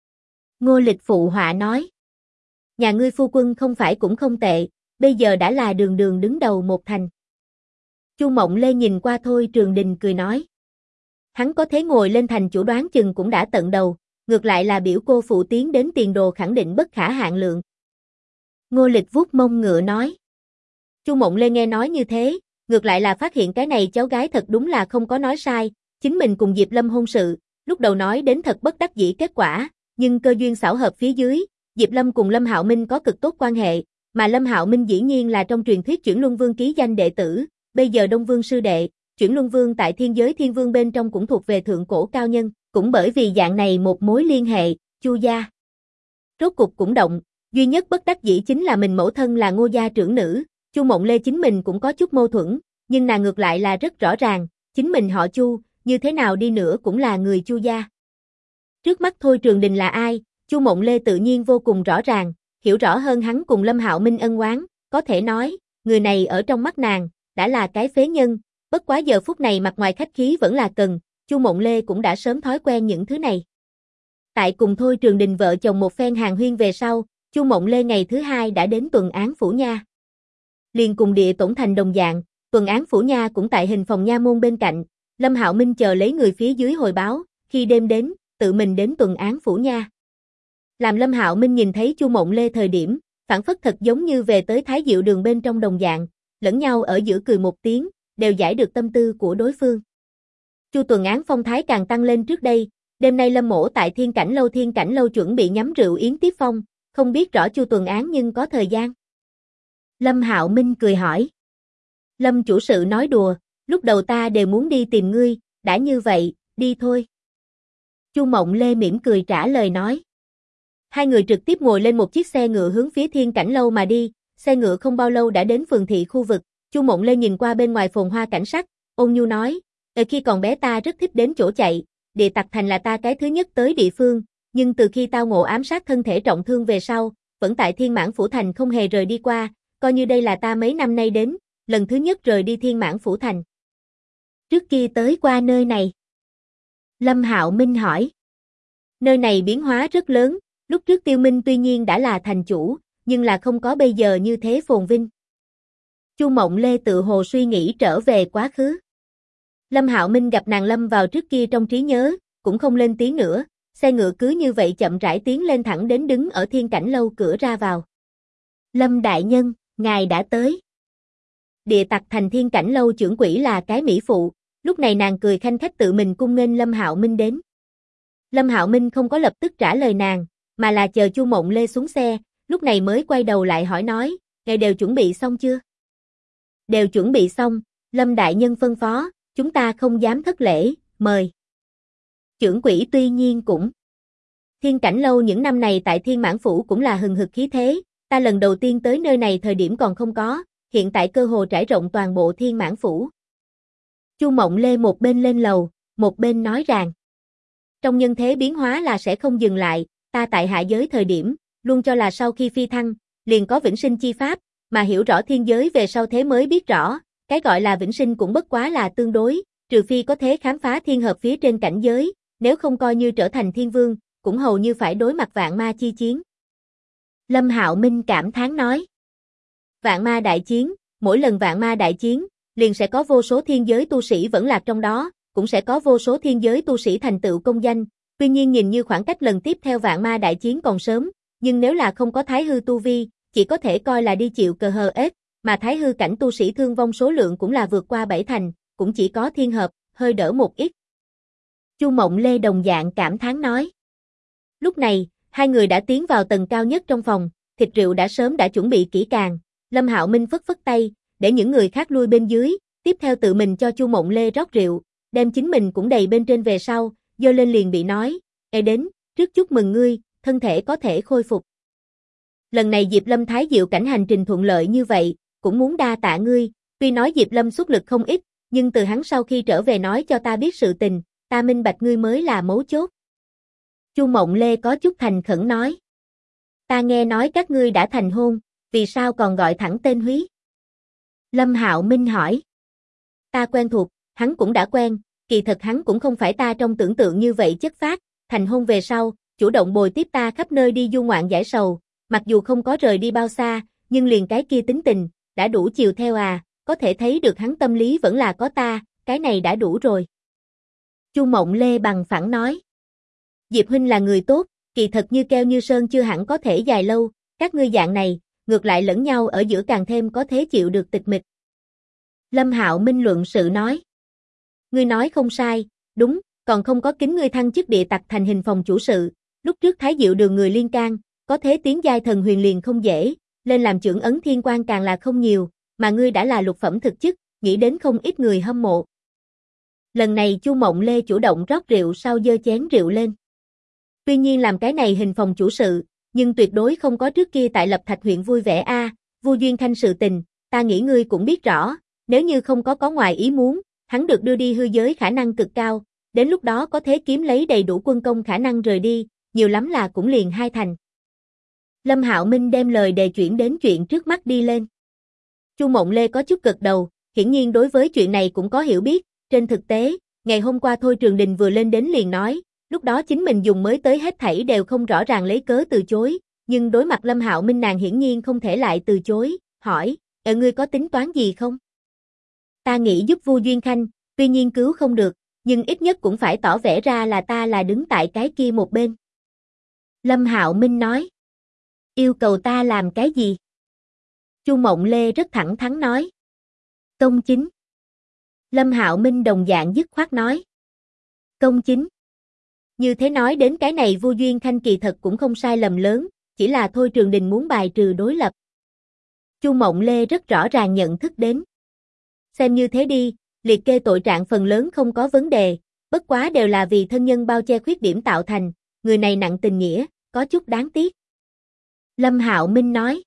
Ngô Lịch phụ họa nói, nhà ngươi phu quân không phải cũng không tệ, bây giờ đã là đường đường đứng đầu một thành. Chu Mộng Lê nhìn qua Thôi Trường Đình cười nói, hắn có thế ngồi lên thành chủ đoán chừng cũng đã tận đầu, ngược lại là biểu cô phụ tiến đến tiền đồ khẳng định bất khả hạn lượng. Ngô Lịch vuốt mông ngựa nói. Chu Mộng Lê nghe nói như thế, ngược lại là phát hiện cái này cháu gái thật đúng là không có nói sai, chính mình cùng Diệp Lâm hôn sự, lúc đầu nói đến thật bất đắc dĩ kết quả, nhưng cơ duyên xảo hợp phía dưới, Diệp Lâm cùng Lâm Hạo Minh có cực tốt quan hệ, mà Lâm Hạo Minh dĩ nhiên là trong truyền thuyết Chuyển Luân Vương ký danh đệ tử, bây giờ Đông Vương sư đệ, Chuyển Luân Vương tại thiên giới thiên vương bên trong cũng thuộc về thượng cổ cao nhân, cũng bởi vì dạng này một mối liên hệ, Chu gia rốt cục cũng động, duy nhất bất đắc dĩ chính là mình mẫu thân là Ngô gia trưởng nữ, Chu Mộng Lê chính mình cũng có chút mâu thuẫn, nhưng nàng ngược lại là rất rõ ràng, chính mình họ Chu, như thế nào đi nữa cũng là người Chu gia. Trước mắt Thôi Trường Đình là ai, Chu Mộng Lê tự nhiên vô cùng rõ ràng, hiểu rõ hơn hắn cùng Lâm Hạo Minh ân oán, có thể nói, người này ở trong mắt nàng, đã là cái phế nhân, bất quá giờ phút này mặt ngoài khách khí vẫn là cần, Chu Mộng Lê cũng đã sớm thói quen những thứ này. Tại cùng Thôi Trường Đình vợ chồng một phen hàn huyên về sau, Chu Mộng Lê ngày thứ hai đã đến tuần án phủ nha. Liền cùng Địa Tổn Thành đồng dạng, tuần án phủ nha cũng tại hình phòng nha môn bên cạnh, Lâm Hạo Minh chờ lấy người phía dưới hồi báo, khi đêm đến, tự mình đến tuần án phủ nha. Làm Lâm Hạo Minh nhìn thấy Chu Mộng Lê thời điểm, phản phất thật giống như về tới Thái Diệu đường bên trong đồng dạng, lẫn nhau ở giữa cười một tiếng, đều giải được tâm tư của đối phương. Chu tuần án phong thái càng tăng lên trước đây, đêm nay Lâm mỗ tại Thiên Cảnh lâu chuẩn bị nhắm rượu yến tiếp phong, không biết rõ Chu tuần án nhưng có thời gian. Lâm Hạo Minh cười hỏi. Lâm chủ sự nói đùa, lúc đầu ta đều muốn đi tìm ngươi, đã như vậy, đi thôi. Chu Mộng Lê mỉm cười trả lời nói. Hai người trực tiếp ngồi lên một chiếc xe ngựa hướng phía Thiên Cảnh lâu mà đi, xe ngựa không bao lâu đã đến phường thị khu vực, Chu Mộng Lê nhìn qua bên ngoài phồn hoa cảnh sắc, ôn nhu nói, khi còn bé ta rất thích đến chỗ chạy, Địa Tặc Thành là ta cái thứ nhất tới địa phương, nhưng từ khi tao ngộ ám sát thân thể trọng thương về sau, vẫn tại Thiên Mãn Phủ Thành không hề rời đi qua, coi như đây là ta mấy năm nay đến, lần thứ nhất rời đi Thiên Mãn Phủ Thành. Trước kia tới qua nơi này. Lâm Hạo Minh hỏi. Nơi này biến hóa rất lớn, lúc trước Tiêu Minh tuy nhiên đã là thành chủ, nhưng là không có bây giờ như thế phồn vinh. Chu Mộng Lê tự hồ suy nghĩ trở về quá khứ. Lâm Hạo Minh gặp nàng lâm vào trước kia trong trí nhớ, cũng không lên tiếng nữa, xe ngựa cứ như vậy chậm rãi tiến lên thẳng đến đứng ở Thiên Cảnh lâu cửa ra vào. Lâm đại nhân, ngài đã tới. Địa Tặc Thành Thiên Cảnh lâu trưởng quỹ là cái mỹ phụ, lúc này nàng cười khanh khách tự mình cung nghênh Lâm Hạo Minh đến. Lâm Hạo Minh không có lập tức trả lời nàng, mà là chờ Chu Mộng Lê xuống xe, lúc này mới quay đầu lại hỏi nói, ngài đều chuẩn bị xong chưa? Đều chuẩn bị xong, Lâm đại nhân phân phó, chúng ta không dám thất lễ, mời. Trưởng quỹ tuy nhiên cũng. Thiên Cảnh lâu những năm này tại Thiên Mãn Phủ cũng là hừng hực khí thế, ta lần đầu tiên tới nơi này thời điểm còn không có, hiện tại cơ hồ trải rộng toàn bộ Thiên Mãn Phủ. Chu Mộng Lê một bên lên lầu, một bên nói rằng, trong nhân thế biến hóa là sẽ không dừng lại, ta tại hạ giới thời điểm, luôn cho là sau khi phi thăng, liền có vĩnh sinh chi pháp, mà hiểu rõ thiên giới về sau thế mới biết rõ, cái gọi là vĩnh sinh cũng bất quá là tương đối, trừ phi có thế khám phá thiên hợp phía trên cảnh giới, nếu không coi như trở thành thiên vương, cũng hầu như phải đối mặt vạn ma chi chiến. Lâm Hạo Minh cảm thán nói. Vạn ma đại chiến, mỗi lần vạn ma đại chiến, liền sẽ có vô số thiên giới tu sĩ vẫn lạc trong đó, cũng sẽ có vô số thiên giới tu sĩ thành tựu công danh, tuy nhiên nhìn như khoảng cách lần tiếp theo vạn ma đại chiến còn sớm, nhưng nếu là không có thái hư tu vi, chỉ có thể coi là đi chịu cờ hờ ết, mà thái hư cảnh tu sĩ thương vong số lượng cũng là vượt qua 7 thành, cũng chỉ có thiên hợp, hơi đỡ một ít. Chu Mộng Lê đồng dạng cảm thán nói. Lúc này, hai người đã tiến vào tầng cao nhất trong phòng, thịt rượu đã sớm đã chuẩn bị kỹ càng, Lâm Hạo Minh phất phất tay, để những người khác lui bên dưới, tiếp theo tự mình cho Chu Mộng Lê rót rượu, đem chính mình cũng đầy bên trên về sau, giơ lên liền bị nói, đến, trước chúc mừng ngươi, thân thể có thể khôi phục. Lần này Diệp Lâm Thái Diệu cảnh hành trình thuận lợi như vậy, cũng muốn đa tạ ngươi, tuy nói Diệp Lâm xuất lực không ít, nhưng từ hắn sau khi trở về nói cho ta biết sự tình, ta minh bạch ngươi mới là mấu chốt. Chu Mộng Lê có chút thành khẩn nói. Ta nghe nói các ngươi đã thành hôn, vì sao còn gọi thẳng tên Húy? Lâm Hạo Minh hỏi. Ta quen thuộc, hắn cũng đã quen, kỳ thật hắn cũng không phải ta trong tưởng tượng như vậy chất phác, thành hôn về sau, chủ động bồi tiếp ta khắp nơi đi du ngoạn giải sầu, mặc dù không có rời đi bao xa, nhưng liền cái kia tính tình, đã đủ chiều theo có thể thấy được hắn tâm lý vẫn là có ta, cái này đã đủ rồi. Chu Mộng Lê bằng phẳng nói. Diệp huynh là người tốt, kỳ thật như keo như sơn chưa hẳn có thể dài lâu, các ngươi dạng này, ngược lại lẫn nhau ở giữa càng thêm có thế chịu được tịch mịch. Lâm Hạo Minh luận sự nói. Ngươi nói không sai, đúng, còn không có kính ngươi thăng chức địa tặc thành hình phòng chủ sự, lúc trước Thái Diệu đường người liên can, có thế tiến giai thần huyền liền không dễ, lên làm trưởng ấn thiên quan càng là không nhiều, mà ngươi đã là lục phẩm thực chức, nghĩ đến không ít người hâm mộ. Lần này Chu Mộng Lê chủ động rót rượu sau giơ chén rượu lên. Tuy nhiên làm cái này hình phòng chủ sự, nhưng tuyệt đối không có trước kia tại Lập Thạch huyện vui vẻ Vu Duyên Khanh sự tình, ta nghĩ ngươi cũng biết rõ, nếu như không có ngoài ý muốn, hắn được đưa đi hư giới khả năng cực cao, đến lúc đó có thế kiếm lấy đầy đủ quân công khả năng rời đi, nhiều lắm là cũng liền 2 thành. Lâm Hạo Minh đem lời đề chuyển đến chuyện trước mắt đi lên. Chu Mộng Lê có chút gật đầu, hiển nhiên đối với chuyện này cũng có hiểu biết, trên thực tế, ngày hôm qua Thôi Trường Đình vừa lên đến liền nói, lúc đó chính mình dùng mới tới hết thảy đều không rõ ràng lấy cớ từ chối, nhưng đối mặt Lâm Hạo Minh nàng hiển nhiên không thể lại từ chối, hỏi, ngươi có tính toán gì không? Ta nghĩ giúp Vu Duyên Khanh, tuy nhiên cứu không được, nhưng ít nhất cũng phải tỏ vẻ ra là ta là đứng tại cái kia một bên. Lâm Hạo Minh nói, yêu cầu ta làm cái gì? Chu Mộng Lê rất thẳng thắn nói, công chính. Lâm Hạo Minh đồng dạng dứt khoát nói, công chính. Như thế nói đến cái này Vu Duyên Khanh kỳ thật cũng không sai lầm lớn, chỉ là Thôi Trường Đình muốn bài trừ đối lập. Chu Mộng Lê rất rõ ràng nhận thức đến. Xem như thế đi, liệt kê tội trạng phần lớn không có vấn đề, bất quá đều là vì thân nhân bao che khuyết điểm tạo thành, người này nặng tình nghĩa, có chút đáng tiếc. Lâm Hạo Minh nói.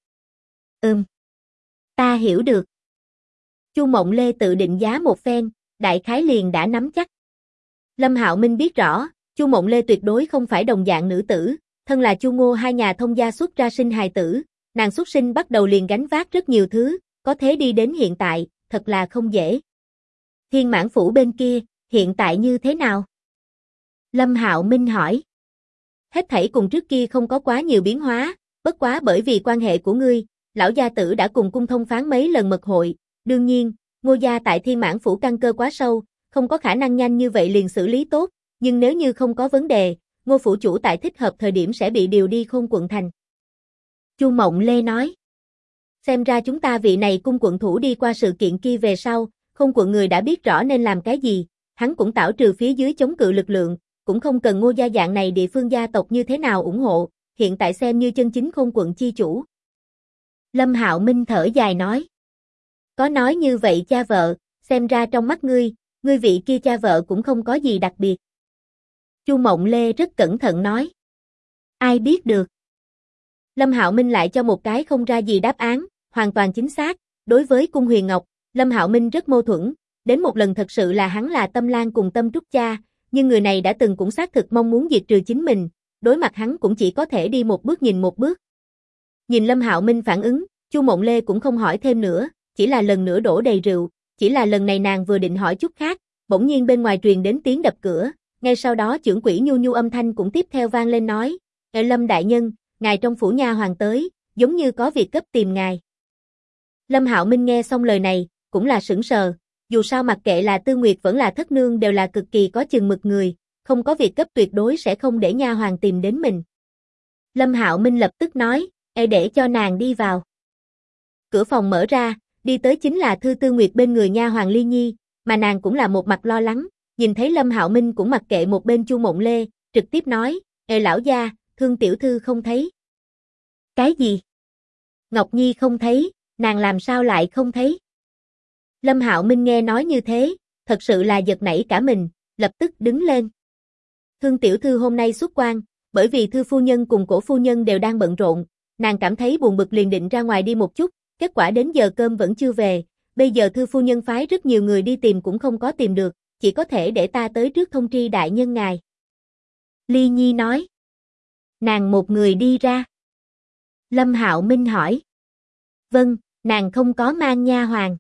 Ta hiểu được. Chu Mộng Lê tự định giá một phen, đại khái liền đã nắm chắc. Lâm Hạo Minh biết rõ, Chu Mộng Lê tuyệt đối không phải đồng dạng nữ tử, thân là Chu Ngô hai nhà thông gia xuất ra sinh hài tử, nàng xuất sinh bắt đầu liền gánh vác rất nhiều thứ, có thế đi đến hiện tại, thật là không dễ. Thiên Mãn Phủ bên kia, hiện tại như thế nào? Lâm Hạo Minh hỏi. Hết thảy cùng trước kia không có quá nhiều biến hóa, bất quá bởi vì quan hệ của ngươi, lão gia tử đã cùng cung thông phán mấy lần mật hội, đương nhiên, Ngô gia tại Thiên Mãn Phủ căn cơ quá sâu, không có khả năng nhanh như vậy liền xử lý tốt, nhưng nếu như không có vấn đề, Ngô phủ chủ tại thích hợp thời điểm sẽ bị điều đi Khôn quận thành. Chu Mộng Lê nói. Xem ra chúng ta vị này cung quận thủ đi qua sự kiện kia về sau, Khôn quận người đã biết rõ nên làm cái gì, hắn cũng tảo trừ phía dưới chống cự lực lượng, cũng không cần Ngô gia dạng này địa phương gia tộc như thế nào ủng hộ, hiện tại xem như chân chính Khôn quận chi chủ. Lâm Hạo Minh thở dài nói. Có nói như vậy cha vợ, xem ra trong mắt ngươi vị kia cha vợ cũng không có gì đặc biệt. Chu Mộng Lê rất cẩn thận nói. Ai biết được. Lâm Hạo Minh lại cho một cái không ra gì đáp án, hoàn toàn chính xác, đối với Cung Huyền Ngọc, Lâm Hạo Minh rất mâu thuẫn, đến một lần thật sự là hắn là Tâm Lan cùng Tâm Trúc cha, nhưng người này đã từng cũng xác thực mong muốn diệt trừ chính mình, đối mặt hắn cũng chỉ có thể đi một bước nhìn một bước. Nhìn Lâm Hạo Minh phản ứng, Chu Mộng Lê cũng không hỏi thêm nữa, chỉ là lần nữa đổ đầy rượu, chỉ là lần này nàng vừa định hỏi chút khác, bỗng nhiên bên ngoài truyền đến tiếng đập cửa, ngay sau đó chưởng quỷ nhu nhu âm thanh cũng tiếp theo vang lên nói, Lâm đại nhân, ngài trong phủ nha hoàng tới, giống như có việc gấp tìm ngài. Lâm Hạo Minh nghe xong lời này, cũng là sững sờ, dù sao mặc kệ là Tư Nguyệt vẫn là Thất Nương đều là cực kỳ có chừng mực người, không có việc gấp tuyệt đối sẽ không để nha hoàng tìm đến mình. Lâm Hạo Minh lập tức nói, để cho nàng đi vào. Cửa phòng mở ra, đi tới chính là Thư Tư Nguyệt bên người nha hoàng Ly Nhi, mà nàng cũng là một mặt lo lắng, nhìn thấy Lâm Hạo Minh cũng mặc kệ một bên Chu Mộng Lê, trực tiếp nói, lão gia, Thương tiểu thư không thấy. Cái gì? Ngọc Nhi không thấy, nàng làm sao lại không thấy? Lâm Hạo Minh nghe nói như thế, thật sự là giật nảy cả mình, lập tức đứng lên. Thương tiểu thư hôm nay xuất quan, bởi vì Thư phu nhân cùng Cổ phu nhân đều đang bận rộn, nàng cảm thấy buồn bực liền định ra ngoài đi một chút, kết quả đến giờ cơm vẫn chưa về, bây giờ Thư phu nhân phái rất nhiều người đi tìm cũng không có tìm được, chỉ có thể để ta tới trước thông tri đại nhân ngài. Ly Nhi nói. Nàng một người đi ra. Lâm Hạo Minh hỏi. Vâng, nàng không có mang nha hoàn.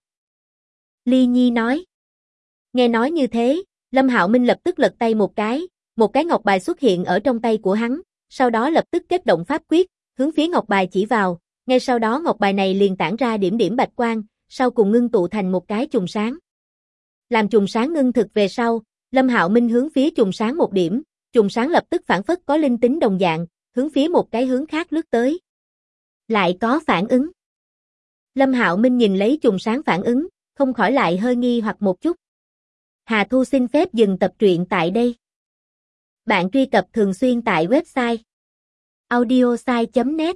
Ly Nhi nói. Nghe nói như thế, Lâm Hạo Minh lập tức lật tay một cái ngọc bài xuất hiện ở trong tay của hắn, sau đó lập tức kết động pháp quyết, hướng phía ngọc bài chỉ vào, ngay sau đó ngọc bài này liền tản ra điểm điểm bạch quang, sau cùng ngưng tụ thành một cái chùm sáng. Làm chùm sáng ngưng thực về sau, Lâm Hạo Minh hướng phía chùm sáng một điểm, chùm sáng lập tức phản phất có linh tính đồng dạng, hướng phía một cái hướng khác lướt tới. Lại có phản ứng. Lâm Hạo Minh nhìn lấy chùm sáng phản ứng, không khỏi lại hơi nghi hoặc một chút. Hà Thu xin phép dừng tập truyện tại đây. Bạn truy cập thường xuyên tại website audiosai.net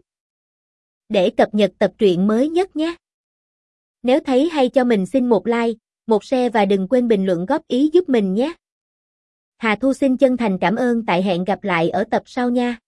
để cập nhật tập truyện mới nhất nhé. Nếu thấy hay cho mình xin một like, một share và đừng quên bình luận góp ý giúp mình nhé. Hà Thu xin chân thành cảm ơn, tại hẹn gặp lại ở tập sau nha.